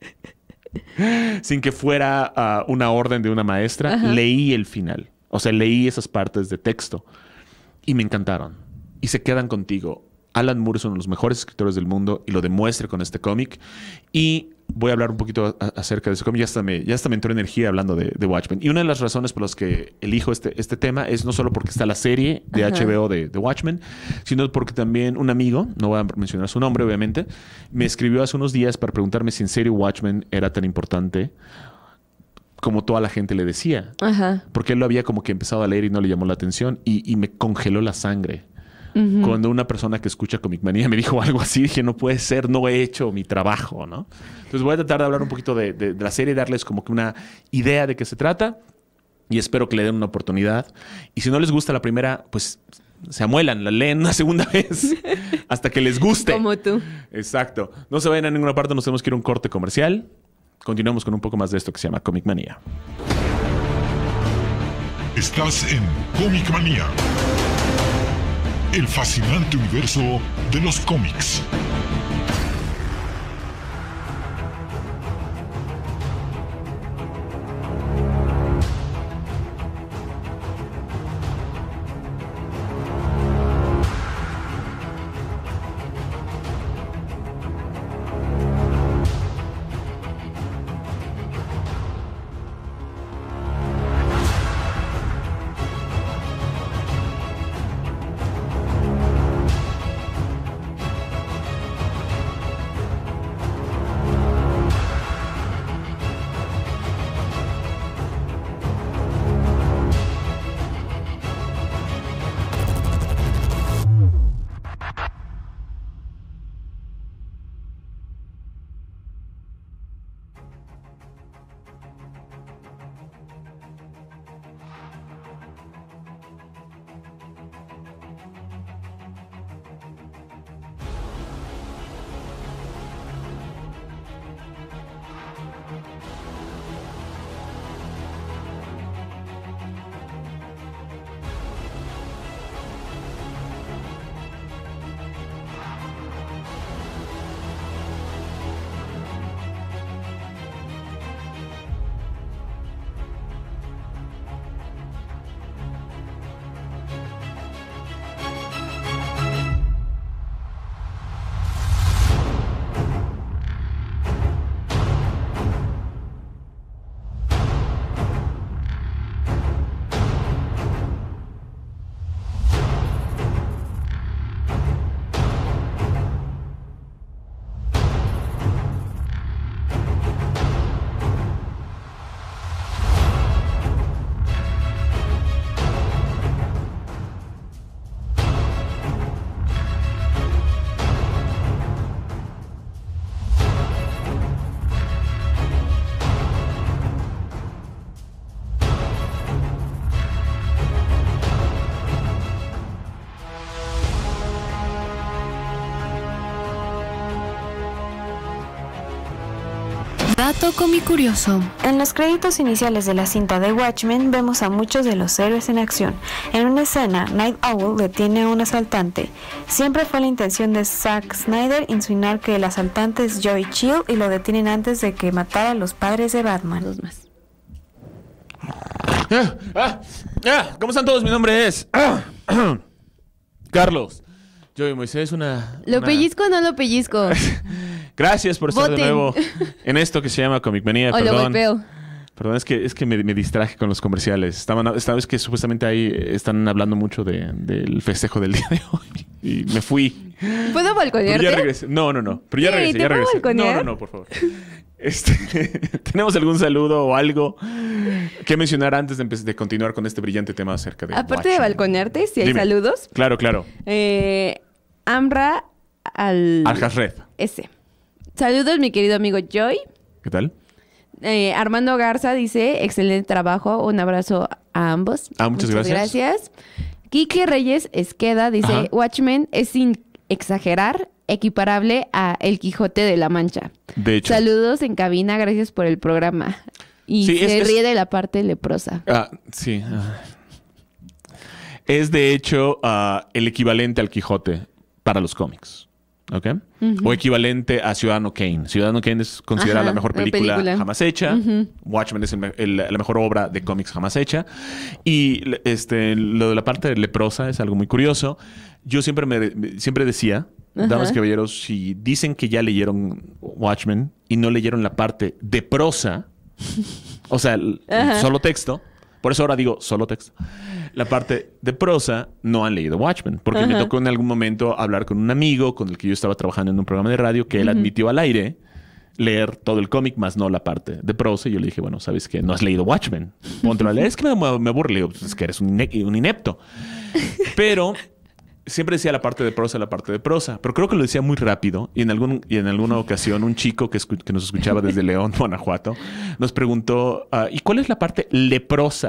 sin que fuera uh, una orden de una maestra, Ajá. leí el final. O sea, leí esas partes de texto y me encantaron. Y se quedan contigo. Alan Moore es uno de los mejores escritores del mundo y lo demuestra con este cómic. Y voy a hablar un poquito a, acerca de ese cómic. Ya hasta me, ya hasta me entró energía hablando de, de Watchmen. Y una de las razones por las que elijo este, este tema es no solo porque está la serie de Ajá. H B O de, de Watchmen, sino porque también un amigo, no voy a mencionar su nombre obviamente, me escribió hace unos días para preguntarme si en serio Watchmen era tan importante como toda la gente le decía. Ajá. Porque él lo había como que empezado a leer y no le llamó la atención y, y me congeló la sangre. Uh-huh. Cuando una persona que escucha Comic Manía me dijo algo así, dije, no puede ser, no he hecho mi trabajo, ¿no? Entonces voy a tratar de hablar un poquito de, de, de la serie y darles como que una idea de qué se trata y espero que le den una oportunidad. Y si no les gusta la primera, pues se amuelan, la leen una segunda vez hasta que les guste. Como tú. Exacto. No se vayan a ninguna parte, nos tenemos que ir a un corte comercial. Continuamos con un poco más de esto que se llama Comic Manía. Estás en Comic Manía, el fascinante universo de los cómics. Dato comicurioso. En los créditos iniciales de la cinta de Watchmen vemos a muchos de los héroes en acción. En una escena, Night Owl detiene a un asaltante. Siempre fue la intención de Zack Snyder insinuar que el asaltante es Joey Chill y lo detienen antes de que matara a los padres de Batman. Dos más. Ah, ah, ah, ¿Cómo están todos? Mi nombre es ah, Carlos. Yo y Moisés, una... ¿Lo una... pellizco o no lo pellizco? Gracias por estar Voten. de nuevo en esto que se llama Comic Manía. O lo Perdón. golpeo. Perdón, es que, es que me, me distraje con los comerciales. Estaban, esta vez que supuestamente ahí están hablando mucho de, del festejo del día de hoy. Y me fui. ¿Puedo Pero balconearte? ya regresé. No, no, no. Pero ya Sí, regresé, ¿te ya puedo regresé. balconear? No, no, no, por favor. Este, ¿tenemos algún saludo o algo que mencionar antes de, empe- de continuar con este brillante tema acerca de Aparte de Watchmen? balconearte, si hay Dime. saludos. Claro, claro. Eh, Amra al... Al-Hasred. Ese. Saludos, mi querido amigo Joy. ¿Qué tal? Eh, Armando Garza dice, excelente trabajo, un abrazo a ambos. Ah, muchas gracias. gracias. Quique Reyes Esqueda dice, Ajá. Watchmen es sin exagerar equiparable a El Quijote de la Mancha. De hecho. Saludos en cabina, gracias por el programa. Y Sí, se es- ríe es- de la parte leprosa. Ah, sí. ah. Es de hecho ah, el equivalente al Quijote para los cómics. ¿Ok? O equivalente a Ciudadano Kane. Ciudadano Kane es considerada Ajá, la mejor la película, película. jamás hecha. Watchmen es el me- el- la mejor obra de cómics jamás hecha. Y le- este, lo de la parte leprosa es algo muy curioso. Yo siempre, me, siempre decía, damas y caballeros, si dicen que ya leyeron Watchmen y no leyeron la parte de prosa, o sea, el- el Ajá. solo texto, por eso ahora digo solo texto. La parte de prosa no han leído Watchmen, porque me Ajá. tocó en algún momento hablar con un amigo con el que yo estaba trabajando en un programa de radio que él admitió al aire leer todo el cómic, más no la parte de prosa. Y yo le dije, bueno, ¿sabes qué? No has leído Watchmen. Póntelo a leer. Es que me, me aburre. Le digo, pues es que eres un, ine- un inepto. Pero siempre decía la parte de prosa, la parte de prosa. Pero creo que lo decía muy rápido. Y en, algún, y en alguna ocasión un chico que, escu- que nos escuchaba desde León, Guanajuato, nos preguntó, ah, ¿y cuál es la parte leprosa?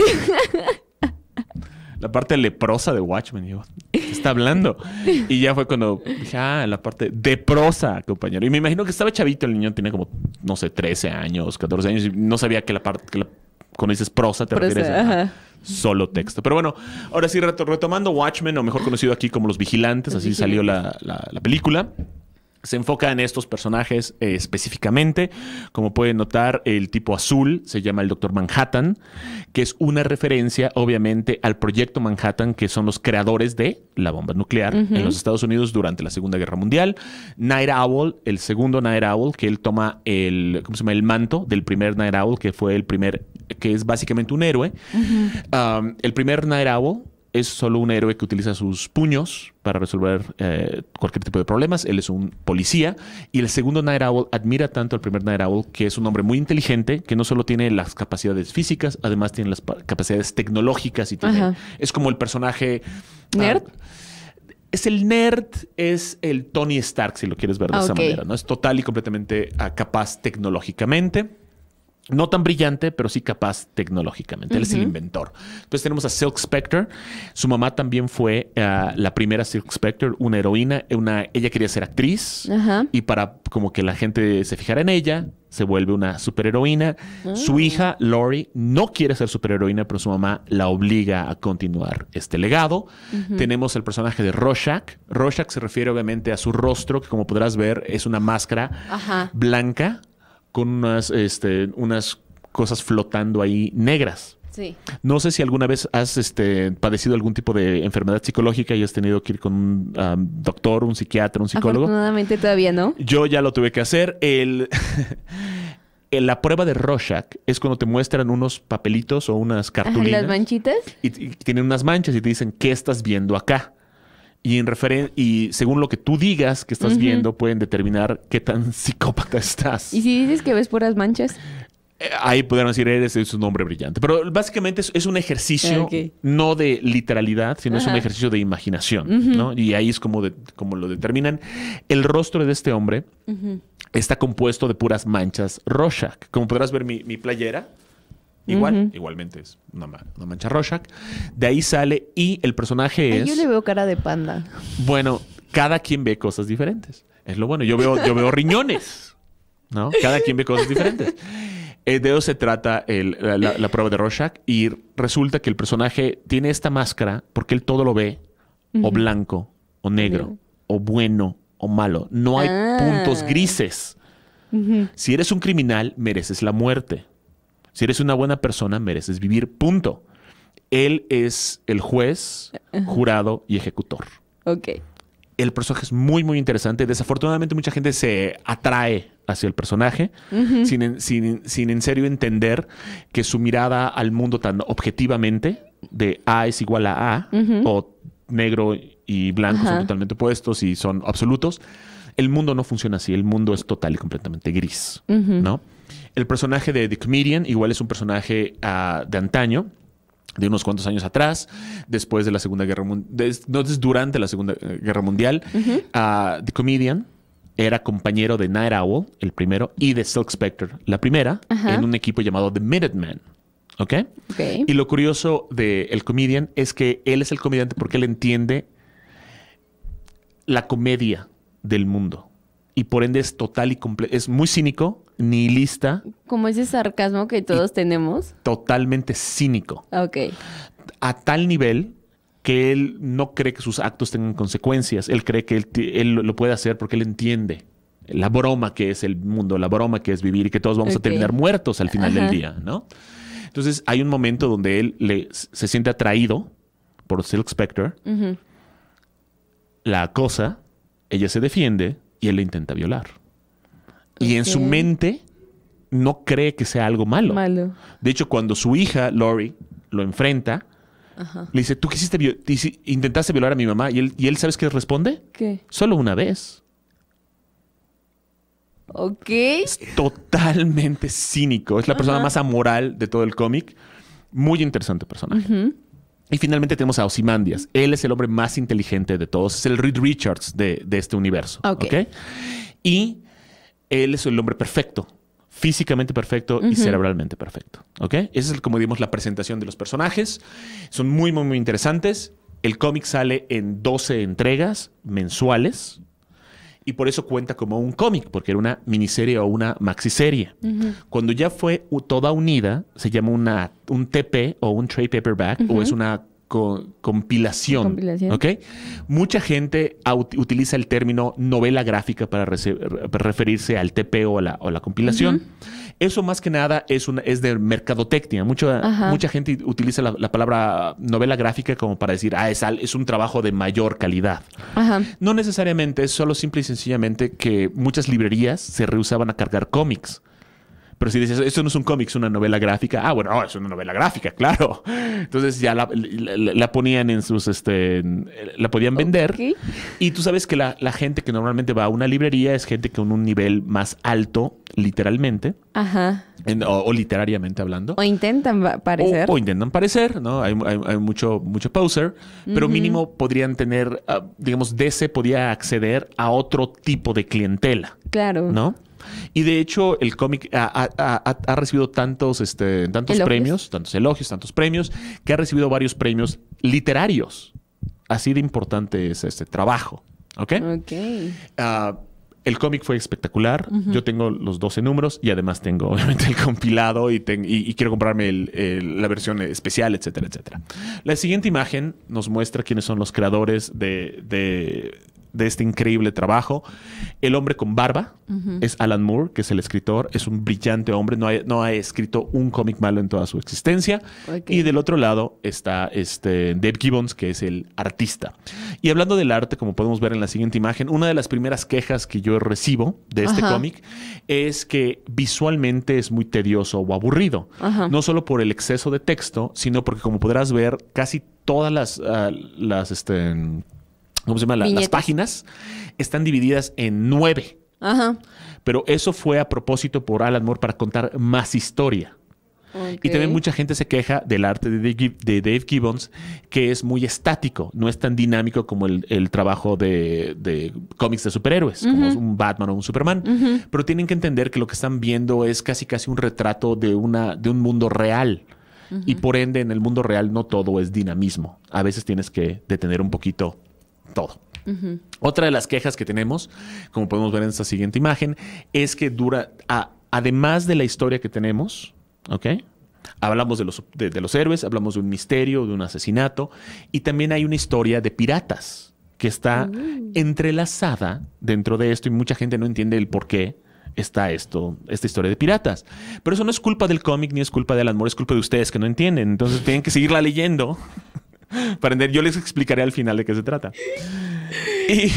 La parte leprosa de Watchmen. Y yo, ¿qué está hablando? Y ya fue cuando dije, ah, la parte de prosa, compañero. Y me imagino que estaba chavito el niño, tenía como, no sé, trece años, catorce años, y no sabía que la parte, que la- cuando dices prosa te Prosa, refieres a ajá. solo texto. Pero bueno, ahora sí, reto- retomando Watchmen, o mejor conocido aquí como Los Vigilantes, Los así salió la, la- la película. Se enfoca en estos personajes eh, específicamente. Como pueden notar, el tipo azul se llama el Doctor Manhattan, que es una referencia, obviamente, al Proyecto Manhattan, que son los creadores de la bomba nuclear en los Estados Unidos durante la Segunda Guerra Mundial. Night Owl, el segundo Night Owl, que él toma el, ¿cómo se llama? El manto del primer Night Owl, que fue el primer, que es básicamente un héroe. Um, el primer Night Owl es solo un héroe que utiliza sus puños para resolver eh, cualquier tipo de problemas. Él es un policía. Y el segundo Night Owl admira tanto al primer Night Owl, que es un hombre muy inteligente, que no solo tiene las capacidades físicas, además tiene las pa- capacidades tecnológicas. Y tiene, Ajá. es como el personaje... ¿Nerd? ah, es el nerd, es el Tony Stark, si lo quieres ver de Ah, esa ok. manera, ¿no? Es total y completamente ah, capaz tecnológicamente. No tan brillante, pero sí capaz tecnológicamente. Él es el inventor. Entonces tenemos a Silk Spectre. Su mamá también fue uh, la primera Silk Spectre, una heroína. Una, ella quería ser actriz. Ajá. Y para como que la gente se fijara en ella, se vuelve una superheroína. Su hija, Lori, no quiere ser superheroína, pero su mamá la obliga a continuar este legado. Tenemos el personaje de Rorschach. Rorschach se refiere obviamente a su rostro, que como podrás ver es una máscara Ajá. blanca con unas, este, unas cosas flotando ahí negras. Sí. No sé si alguna vez has este, padecido algún tipo de enfermedad psicológica y has tenido que ir con un um, doctor, un psiquiatra, un psicólogo. Afortunadamente todavía no. Yo ya lo tuve que hacer. El, en la prueba de Rorschach es cuando te muestran unos papelitos o unas Ajá, cartulinas. las manchitas. Y, y tienen unas manchas y te dicen, ¿qué estás viendo acá? Y, en referen y según lo que tú digas que estás viendo, pueden determinar qué tan psicópata estás. ¿Y si dices que ves puras manchas? Eh, Ahí pudieron decir, eres es un hombre brillante. Pero básicamente es, es un ejercicio, Ok. no de literalidad, sino es un Ajá. ejercicio de imaginación, ¿no? Y ahí es como, de- como lo determinan. El rostro de este hombre está compuesto de puras manchas Rorschach. Como podrás ver mi, mi playera, igual, igualmente es una, ma- una mancha Rorschach. De ahí sale y el personaje Ay, es... yo le veo cara de panda. Bueno, cada quien ve cosas diferentes. Es lo bueno. Yo veo, yo veo riñones. ¿no? Cada quien ve cosas diferentes. Eh, de eso se trata el, la, la, la prueba de Rorschach y resulta que el personaje tiene esta máscara porque él todo lo ve uh-huh. o blanco o negro uh-huh. o bueno o malo. No hay ah. puntos grises. Uh-huh. Si eres un criminal, mereces la muerte. Si eres una buena persona, mereces vivir. Punto. Él es el juez, uh-huh. jurado y ejecutor. Ok. El personaje es muy, muy interesante. Desafortunadamente, mucha gente se atrae hacia el personaje uh-huh. sin, sin, sin en serio entender que su mirada al mundo tan objetivamente de A es igual a A uh-huh. o negro y blanco uh-huh. son totalmente opuestos y son absolutos. El mundo no funciona así. El mundo es total y completamente gris, uh-huh. ¿no? El personaje de The Comedian igual es un personaje uh, de antaño, de unos cuantos años atrás, después de la Segunda Guerra Mundial, no, durante la Segunda Guerra Mundial. Uh-huh. uh, The Comedian era compañero de Night Owl, el primero, y de Silk Spectre, la primera, uh-huh. en un equipo llamado The Minutemen. ¿Ok? Okay. Y lo curioso de el Comedian es que él es el comediante porque él entiende la comedia del mundo. Y por ende es total y completo. Es muy cínico, nihilista. Como ese sarcasmo que todos tenemos. Totalmente cínico. Ok. A tal nivel que él no cree que sus actos tengan consecuencias. Él cree que él, él lo puede hacer porque él entiende la broma que es el mundo, la broma que es vivir y que todos vamos okay. a terminar muertos al final Ajá. del día, ¿no? Entonces hay un momento donde él le, se siente atraído por Silk Spectre. Uh-huh. La acosa, ella se defiende y él le intenta violar. Okay. Y en su mente no cree que sea algo malo. Malo. De hecho, cuando su hija, Lori, lo enfrenta, Ajá. le dice, ¿tú quisiste vi- intentaste violar a mi mamá? ¿Y él, ¿Y él sabes qué responde? ¿Qué? Solo una vez. Ok. Es totalmente cínico. Es la persona Ajá. más amoral de todo el cómic. Muy interesante personaje. Uh-huh. Y finalmente tenemos a Ozymandias. Él es el hombre más inteligente de todos. Es el Reed Richards de, de este universo. Okay. ¿Okay? Y él es el hombre perfecto. Físicamente perfecto uh-huh. y cerebralmente perfecto. ¿Okay? Esa es, como digamos, la presentación de los personajes. Son muy, muy, muy interesantes. El cómic sale en doce entregas mensuales. Y por eso cuenta como un cómic, porque era una miniserie o una maxiserie. Uh-huh. Cuando ya fue toda unida, se llama una, un T P o un trade paperback, uh-huh. o es una co- compilación. compilación. ¿Okay? Mucha gente ut- utiliza el término novela gráfica para, rece- para referirse al T P o a la, o la compilación. Uh-huh. Eso más que nada es, una, es de mercadotecnia. Mucho, mucha gente utiliza la, la palabra novela gráfica como para decir, ah, es, es un trabajo de mayor calidad. Ajá. No necesariamente, es solo simple y sencillamente que muchas librerías se rehusaban a cargar cómics. Pero si dices, esto no es un cómic, es una novela gráfica. Ah, bueno, oh, es una novela gráfica, claro. Entonces ya la, la, la ponían en sus... este la podían vender. Okay. Y tú sabes que la, la gente que normalmente va a una librería es gente con un nivel más alto, literalmente. Ajá. En, o, o literariamente hablando. O intentan parecer. O, o intentan parecer, ¿no? Hay, hay, hay mucho, mucho poser. Uh-huh. Pero mínimo podrían tener... Uh, digamos, D C podía acceder a otro tipo de clientela. Claro. ¿No? Y de hecho, el cómic ha, ha, ha, ha recibido tantos, este, tantos elogios. premios, tantos elogios, tantos premios, que ha recibido varios premios literarios. Así de importante es este trabajo. ¿Ok? Ok. Uh, el cómic fue espectacular. Uh-huh. Yo tengo los doce números y además tengo, obviamente, el compilado y, ten, y, y quiero comprarme el, el, la versión especial, etcétera, etcétera. La siguiente imagen nos muestra quiénes son los creadores de... de de este increíble trabajo. El hombre con barba uh-huh. es Alan Moore, que es el escritor. Es un brillante hombre. No ha, no ha escrito un cómic malo en toda su existencia. Okay. Y del otro lado está este Dave Gibbons, que es el artista. Y hablando del arte, como podemos ver en la siguiente imagen, una de las primeras quejas que yo recibo de este uh-huh. cómic es que visualmente es muy tedioso o aburrido. Uh-huh. No solo por el exceso de texto, sino porque, como podrás ver, casi todas las... Uh, las este, ¿Cómo se llama? La, las páginas están divididas en nueve. Ajá. Pero eso fue a propósito por Alan Moore para contar más historia. Okay. Y también mucha gente se queja del arte de Dave, de Dave Gibbons, que es muy estático, no es tan dinámico como el, el trabajo de, de cómics de superhéroes, uh-huh. como un Batman o un Superman. Uh-huh. Pero tienen que entender que lo que están viendo es casi casi un retrato de, una, de un mundo real. Uh-huh. Y por ende, en el mundo real no todo es dinamismo. A veces tienes que detener un poquito todo. Uh-huh. Otra de las quejas que tenemos, como podemos ver en esta siguiente imagen, es que dura, a, además de la historia que tenemos, ¿ok? Hablamos de los, de, de los héroes, hablamos de un misterio, de un asesinato, y también hay una historia de piratas que está uh. entrelazada dentro de esto y mucha gente no entiende el por qué está esto, esta historia de piratas. Pero eso no es culpa del cómic ni es culpa de Alan Moore, es culpa de ustedes que no entienden. Entonces tienen que seguirla leyendo para entender. Yo les explicaré al final de qué se trata. Y...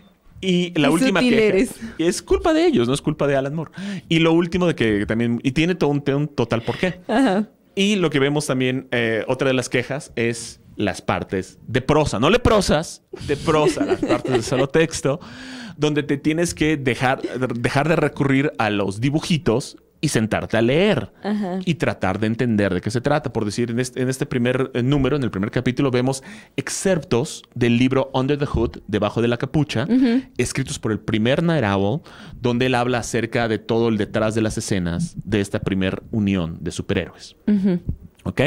Y la Qué última queja eres. es culpa de ellos, no es culpa de Alan Moore. Y lo último de que también... Y tiene todo un, un total porqué. Ajá. Y lo que vemos también, eh, otra de las quejas es las partes de prosa. No leprosas, de prosa. Las partes de solo texto, donde te tienes que dejar, dejar de recurrir a los dibujitos y sentarte a leer. Ajá. Y tratar de entender de qué se trata. Por decir, en este, en este primer número, en el primer capítulo, vemos excerptos del libro Under the Hood, Debajo de la Capucha, uh-huh. escritos por el primer Night Owl, donde él habla acerca de todo el detrás de las escenas de esta primer unión de superhéroes. Uh-huh. ¿Ok?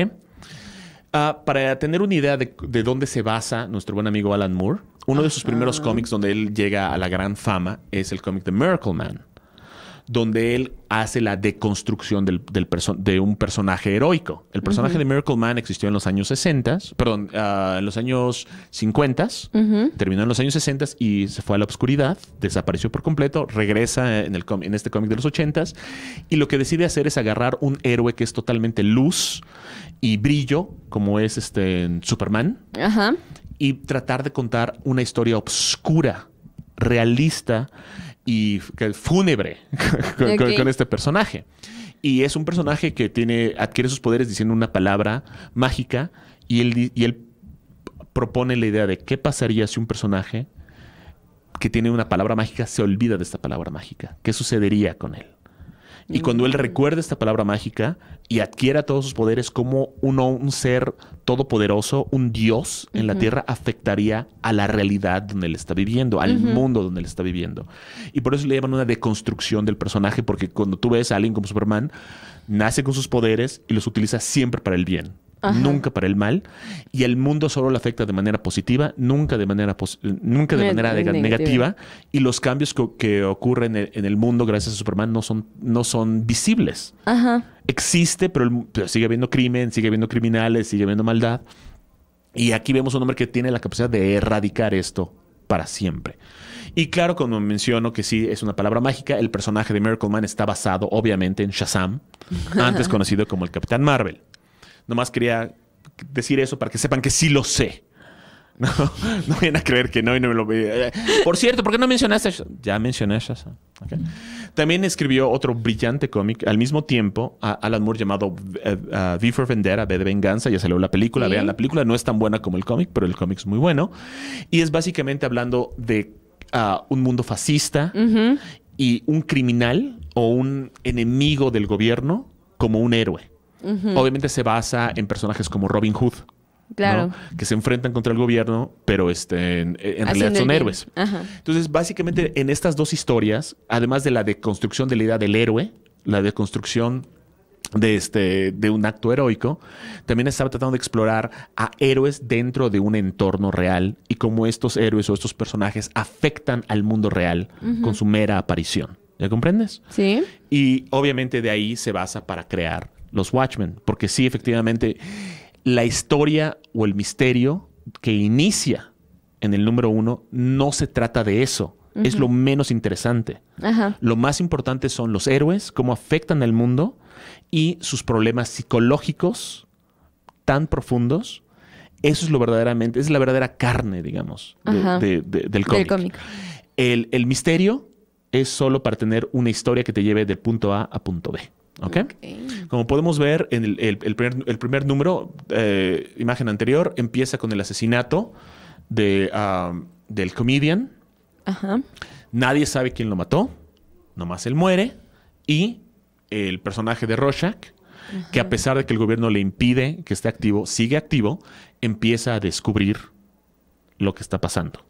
Uh, para tener una idea de, de dónde se basa nuestro buen amigo Alan Moore, uno uh-huh. de sus primeros cómics donde él llega a la gran fama es el cómic The Miracle Man, donde él hace la deconstrucción del, del perso- de un personaje heroico. El personaje uh-huh. de Miracle Man existió en los años sesenta, perdón, uh, en los años cincuenta, uh-huh. terminó en los años sesenta y se fue a la oscuridad, desapareció por completo, regresa en, el com- en este cómic de los ochenta y lo que decide hacer es agarrar un héroe que es totalmente luz y brillo, como es este Superman, uh-huh. y tratar de contar una historia oscura, realista y fúnebre con, okay. con este personaje. Y es un personaje que tiene, adquiere sus poderes diciendo una palabra mágica y él, y él propone la idea de qué pasaría si un personaje que tiene una palabra mágica se olvida de esta palabra mágica. ¿Qué sucedería con él? Y cuando él recuerda esta palabra mágica y adquiera todos sus poderes como uno, un ser todopoderoso, un dios en uh-huh. la tierra, afectaría a la realidad donde él está viviendo, al uh-huh. mundo donde él está viviendo. Y por eso le llaman una deconstrucción del personaje, porque cuando tú ves a alguien como Superman, nace con sus poderes y los utiliza siempre para el bien. Ajá. Nunca para el mal, y el mundo solo le afecta de manera positiva, nunca de manera pos- nunca de manera neg- negativa. negativa, y los cambios co- que ocurren en el, en el mundo gracias a Superman no son, no son visibles. Ajá. Existe, pero, el, pero sigue habiendo crimen, sigue habiendo criminales, sigue habiendo maldad, y aquí vemos un hombre que tiene la capacidad de erradicar esto para siempre. Y claro, como menciono que sí es una palabra mágica, el personaje de Miracle Man está basado obviamente en Shazam, antes conocido como el Capitán Marvel. Nomás quería decir eso para que sepan que sí lo sé. No, no vayan a creer que no y no me lo ve. Por cierto, ¿por qué no mencionaste a Shazam? Ya mencioné a Shazam. Okay. También escribió otro brillante cómic al mismo tiempo, a Alan Moore, llamado uh, uh, V for Vendetta, V de Venganza. Ya salió la película. ¿Sí? Vean la película. No es tan buena como el cómic, pero el cómic es muy bueno. Y es básicamente hablando de uh, un mundo fascista uh-huh. y un criminal o un enemigo del gobierno como un héroe. Uh-huh. Obviamente se basa en personajes como Robin Hood, claro, ¿no? Que se enfrentan contra el gobierno, pero este, en, en realidad son héroes. Ajá. Entonces, básicamente, en estas dos historias, además de la deconstrucción de la idea del héroe, la deconstrucción de, este, de un acto heroico, también estaba tratando de explorar a héroes dentro de un entorno real y cómo estos héroes o estos personajes afectan al mundo real uh-huh. con su mera aparición. ¿Ya comprendes? Sí. Y obviamente de ahí se basa para crear los Watchmen, porque sí, efectivamente, la historia o el misterio que inicia en el número uno no se trata de eso. Uh-huh. Es lo menos interesante. Uh-huh. Lo más importante son los héroes, cómo afectan al mundo y sus problemas psicológicos tan profundos. Eso es lo verdaderamente, es la verdadera carne, digamos, de, uh-huh. de, de, del cómic. Del cómic. El, el misterio es solo para tener una historia que te lleve del punto A a punto B. ¿Okay? Okay. Como podemos ver en el, el, el, primer, el primer número, eh, imagen anterior, empieza con el asesinato de, um, del comedian. Ajá. Nadie sabe quién lo mató, nomás él muere. Y el personaje de Rorschach, ajá, que a pesar de que el gobierno le impide que esté activo, sigue activo, empieza a descubrir lo que está pasando.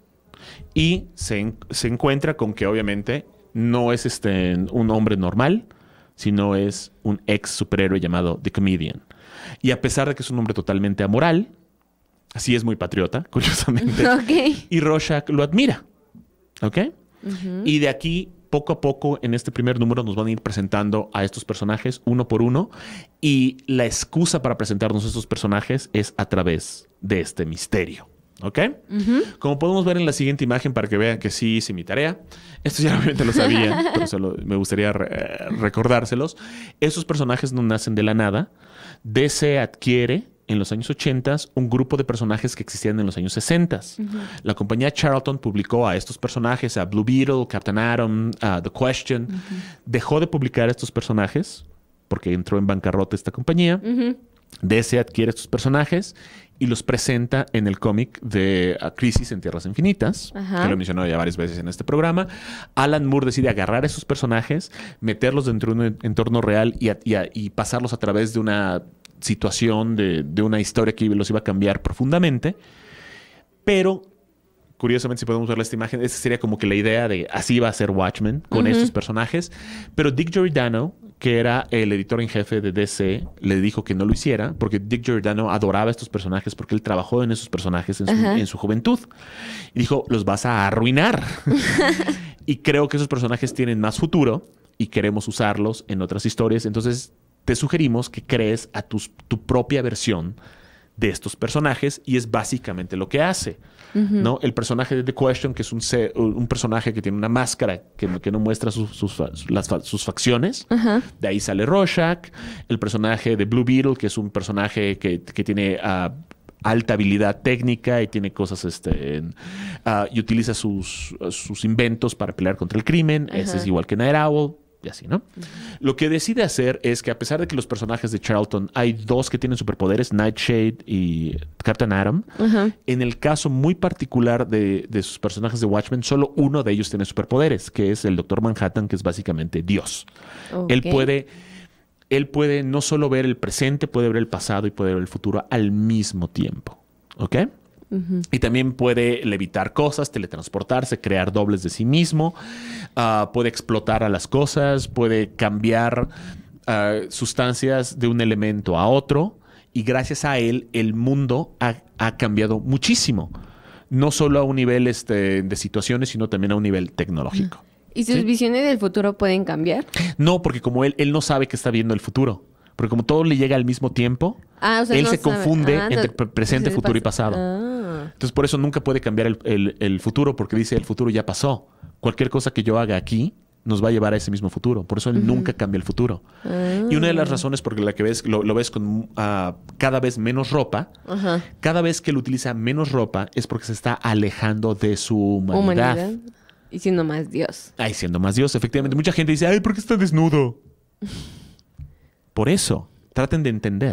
Y se, en, se encuentra con que obviamente no es este, un hombre normal, sino es un ex superhéroe llamado The Comedian. Y a pesar de que es un hombre totalmente amoral, Así es muy patriota, curiosamente. Ok. Y Rorschach lo admira. ¿Ok? Ujú. Y de aquí, poco a poco, en este primer número nos van a ir presentando a estos personajes uno por uno. Y la excusa para presentarnos a estos personajes es a través de este misterio. ¿Ok? Ujú. Como podemos ver en la siguiente imagen para que vean que sí hice mi tarea. Esto ya obviamente lo sabían, pero solo me gustaría re- recordárselos. Estos personajes no nacen de la nada. D C adquiere en los años ochenta un grupo de personajes que existían en los años sesenta. Uh-huh. La compañía Charlton publicó a estos personajes, a Blue Beetle, Captain Atom, uh, The Question. Uh-huh. Dejó de publicar a estos personajes porque entró en bancarrota esta compañía. Uh-huh. D C adquiere estos personajes y los presenta en el cómic de uh, Crisis en Tierras Infinitas, uh-huh. que lo he mencionado ya varias veces en este programa. Alan Moore decide agarrar a esos personajes, meterlos dentro de un entorno real y, a, y, a, y pasarlos a través de una situación, de, de una historia que los iba a cambiar profundamente. Pero, curiosamente, si podemos ver esta imagen, esa sería como que la idea de así va a ser Watchmen con uh-huh. estos personajes. Pero Dick Giordano, que era el editor en jefe de D C, le dijo que no lo hiciera porque Dick Giordano adoraba a estos personajes porque él trabajó en esos personajes en su, uh-huh. en su juventud. Y dijo, los vas a arruinar. Y creo que esos personajes tienen más futuro y queremos usarlos en otras historias. Entonces, te sugerimos que crees a tus, tu propia versión de estos personajes y es básicamente lo que hace. Uh-huh. ¿No? El personaje de The Question, que es un, un personaje que tiene una máscara que, que no muestra sus, sus, las, sus facciones. Uh-huh. De ahí sale Rorschach. El personaje de Blue Beetle, que es un personaje que, que tiene uh, alta habilidad técnica y tiene cosas este, en, uh, y utiliza sus, sus inventos para pelear contra el crimen. Uh-huh. Ese es igual que Night Owl. Y así, ¿no? Uh-huh. Lo que decide hacer es que a pesar de que los personajes de Charlton hay dos que tienen superpoderes, Nightshade y Captain Atom, uh-huh. en el caso muy particular de, de sus personajes de Watchmen, solo uno de ellos tiene superpoderes, que es el Doctor Manhattan, que es básicamente Dios. Okay. Él puede, él puede no solo ver el presente, puede ver el pasado y puede ver el futuro al mismo tiempo. ¿Ok? Uh-huh. Y también puede levitar cosas, teletransportarse, crear dobles de sí mismo, uh, puede explotar a las cosas, puede cambiar uh, sustancias de un elemento a otro y gracias a él el mundo ha, ha cambiado muchísimo, no solo a un nivel este, de situaciones, sino también a un nivel tecnológico. ¿Y sus ¿Sí? visiones del futuro pueden cambiar? No, porque como él, él no sabe que está viendo el futuro. Porque como todo le llega al mismo tiempo, ah, o sea, él no se sabe. confunde ah, entre no, presente, futuro y pasado. Ah. Entonces, por eso nunca puede cambiar el, el, el futuro, porque dice, el futuro ya pasó. Cualquier cosa que yo haga aquí nos va a llevar a ese mismo futuro. Por eso él uh-huh. nunca cambia el futuro. Ah. Y una de las razones por la que ves, lo, lo ves con uh, cada vez menos ropa, uh-huh. cada vez que él utiliza menos ropa es porque se está alejando de su humanidad. ¿Humanidad? Y siendo más Dios. Ay, siendo más Dios, efectivamente. Mucha gente dice, ay, ¿por qué está desnudo? Por eso. Traten de entender.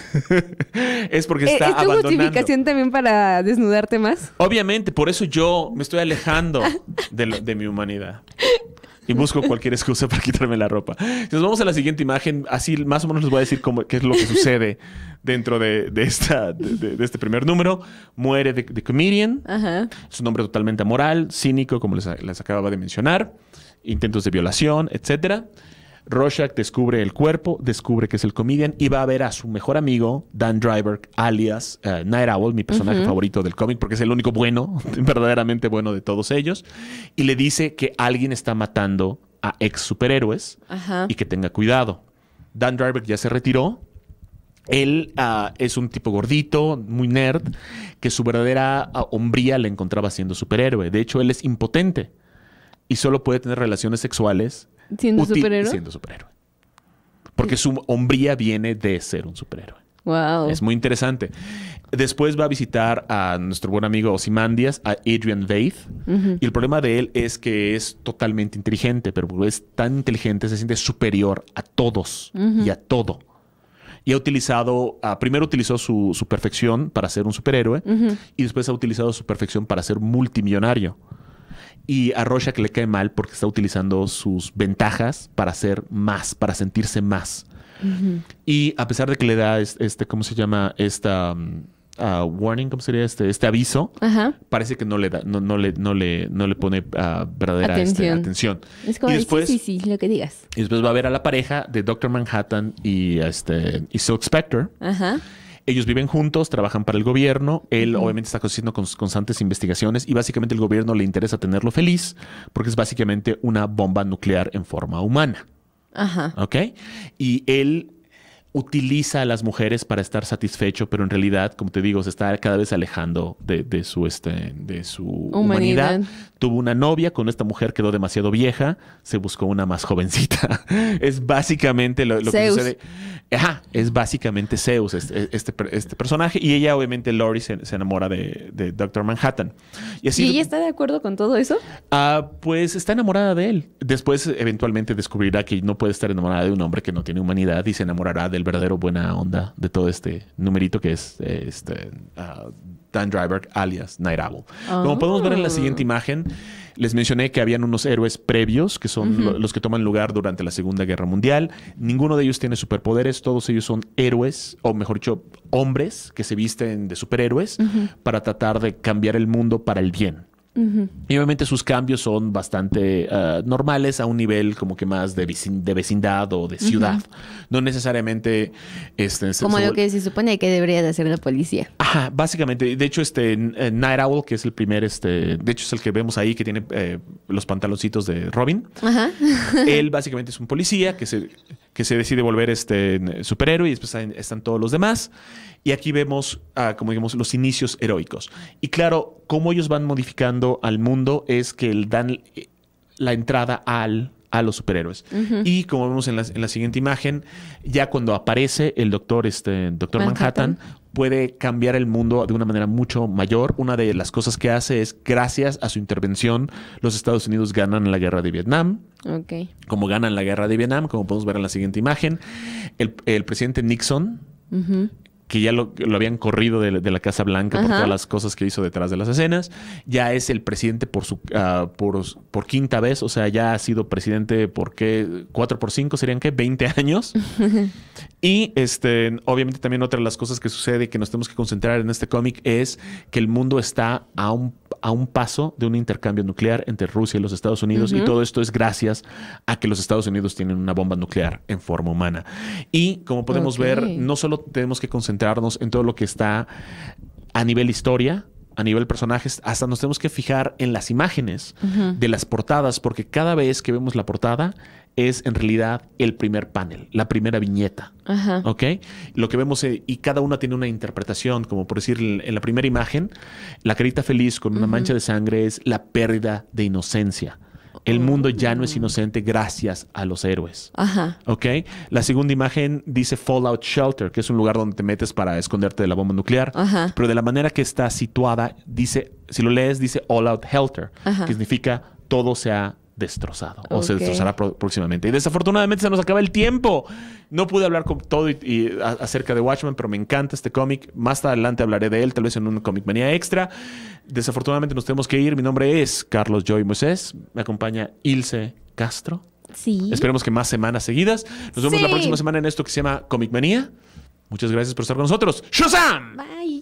Es porque está ¿Es tu abandonando. justificación también para desnudarte más? Obviamente, por eso yo me estoy alejando de, lo, de mi humanidad. Y busco cualquier excusa para quitarme la ropa. Nos vamos a la siguiente imagen. Así más o menos les voy a decir cómo, qué es lo que sucede dentro de, de, esta, de, de este primer número. Muere The, the Comedian. Ajá. Es un hombre totalmente amoral, cínico, como les, les acababa de mencionar. Intentos de violación, etcétera. Rorschach descubre el cuerpo, descubre que es el comedian y va a ver a su mejor amigo, Dan Driver, alias uh, Night Owl, mi personaje uh-huh. favorito del cómic, porque es el único bueno, verdaderamente bueno de todos ellos. Y le dice que alguien está matando a ex superhéroes uh-huh. y que tenga cuidado. Dan Driver ya se retiró. Él uh, es un tipo gordito, muy nerd, que su verdadera uh, hombría le encontraba siendo superhéroe. De hecho, él es impotente y solo puede tener relaciones sexuales ¿Siendo útil, superhéroe? Siendo superhéroe. Porque su hombría viene de ser un superhéroe. Wow. Es muy interesante. Después va a visitar a nuestro buen amigo Ozymandias, a Adrian Veith. Uh-huh. Y el problema de él es que es totalmente inteligente, pero es tan inteligente, se siente superior a todos uh-huh. y a todo. Y ha utilizado, uh, primero utilizó su, su perfección para ser un superhéroe uh-huh. y después ha utilizado su perfección para ser multimillonario. Y a Rorschach le cae mal porque está utilizando sus ventajas para hacer más, para sentirse más. Uh-huh. Y a pesar de que le da este, este ¿cómo se llama? Esta um, uh, warning, ¿cómo sería? Este, este aviso, uh-huh. parece que no le da, no, no le, no le, no le pone uh, verdadera atención. Este, atención. Es como, y después, sí, sí, sí, lo que digas. Y después va a ver a la pareja de Doctor Manhattan y, este, y Silk Spectre. Ajá. Uh-huh. Ellos viven juntos, trabajan para el gobierno. Él uh-huh. obviamente está haciendo constantes investigaciones y básicamente el gobierno le interesa tenerlo feliz porque es básicamente una bomba nuclear en forma humana. Ajá. ¿Ok? Y él utiliza a las mujeres para estar satisfecho, pero en realidad, como te digo, se está cada vez alejando de, de su, este, de su humanidad. humanidad. Tuvo una novia, con esta mujer quedó demasiado vieja, se buscó una más jovencita. Es básicamente lo, lo que sucede. Ajá, es básicamente Zeus, este, este, este personaje. Y ella, obviamente, Lori, se, se enamora de, de doctor Manhattan. Y, así, ¿Y ella está de acuerdo con todo eso? Uh, pues está enamorada de él. Después, eventualmente, descubrirá que no puede estar enamorada de un hombre que no tiene humanidad y se enamorará del verdadero buena onda de todo este numerito que es este, uh, Dan Driver, alias Night Owl. Oh. Como podemos ver en la siguiente imagen, les mencioné que habían unos héroes previos que son uh-huh. lo, los que toman lugar durante la Segunda Guerra Mundial. Ninguno de ellos tiene superpoderes, todos ellos son héroes, o mejor dicho, hombres que se visten de superhéroes uh-huh. para tratar de cambiar el mundo para el bien. Uh-huh. Y obviamente sus cambios son bastante uh, normales a un nivel como que más de, vecin- de vecindad o de ciudad. Uh-huh. No necesariamente... Este, como se, lo que se supone que debería de hacer la policía. Ajá, básicamente. De hecho, este Night Owl, que es el primer... este De hecho, es el que vemos ahí que tiene eh, los pantaloncitos de Robin. Ajá. Él básicamente es un policía que se, que se decide volver este superhéroe y después están todos los demás. Y aquí vemos, uh, como digamos, los inicios heroicos. Y claro, cómo ellos van modificando al mundo es que dan la entrada al, a los superhéroes. Uh-huh. Y como vemos en la, en la siguiente imagen, ya cuando aparece el doctor, este, doctor Manhattan, Manhattan, puede cambiar el mundo de una manera mucho mayor. Una de las cosas que hace es, gracias a su intervención, los Estados Unidos ganan la guerra de Vietnam. Okay. Como ganan la guerra de Vietnam, como podemos ver en la siguiente imagen, el, el presidente Nixon... Uh-huh. que ya lo, lo habían corrido de, de la Casa Blanca Ajá. por todas las cosas que hizo detrás de las escenas. Ya es el presidente por su uh, por, por quinta vez. O sea, ya ha sido presidente por qué, cuatro por cinco, serían qué, veinte años. Y este, obviamente también otra de las cosas que sucede y que nos tenemos que concentrar en este cómic es que el mundo está a un, a un paso de un intercambio nuclear entre Rusia y los Estados Unidos. Uh-huh. Y todo esto es gracias a que los Estados Unidos tienen una bomba nuclear en forma humana. Y como podemos okay. ver, no solo tenemos que concentrarnos en todo lo que está a nivel historia, a nivel personajes, hasta nos tenemos que fijar en las imágenes uh-huh. de las portadas, porque cada vez que vemos la portada es en realidad el primer panel, la primera viñeta. Uh-huh. ¿Ok? Lo que vemos, eh, y cada una tiene una interpretación, como por decir, en la primera imagen, la carita feliz con una uh-huh. mancha de sangre es la pérdida de inocencia. El mundo ya no es inocente gracias a los héroes. Ajá. ¿Ok? La segunda imagen dice Fallout Shelter, que es un lugar donde te metes para esconderte de la bomba nuclear. Ajá. Pero de la manera que está situada, dice, si lo lees, dice All Out Helter, Ajá. que significa todo se ha destrozado okay. o se destrozará pro- próximamente. Y desafortunadamente se nos acaba el tiempo. No pude hablar con todo y, y a, acerca de Watchmen, pero me encanta este cómic. Más adelante hablaré de él, tal vez en un Comic Manía extra. Desafortunadamente nos tenemos que ir. Mi nombre es Carlos Joy Moisés. Me acompaña Ilse Castro. Sí. Esperemos que más semanas seguidas. Nos vemos sí. la próxima semana en esto que se llama Comic Manía. Muchas gracias por estar con nosotros. ¡Shazam! Bye.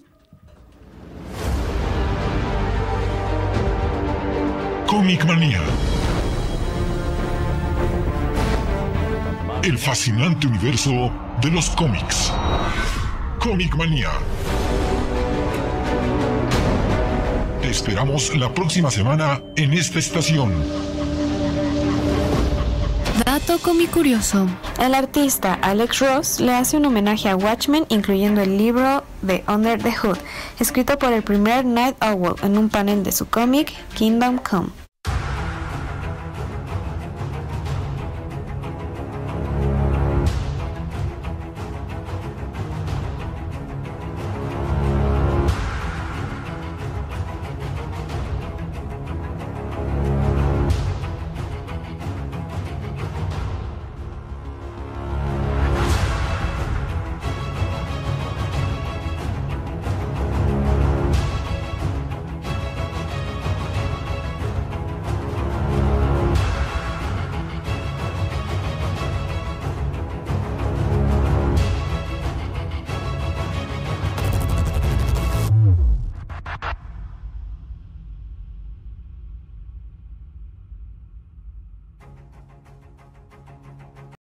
Comic Manía. El fascinante universo de los cómics. Comic Manía. Te esperamos la próxima semana en esta estación. Dato comicurioso. El artista Alex Ross le hace un homenaje a Watchmen, incluyendo el libro de Under the Hood, escrito por el primer Night Owl en un panel de su cómic Kingdom Come.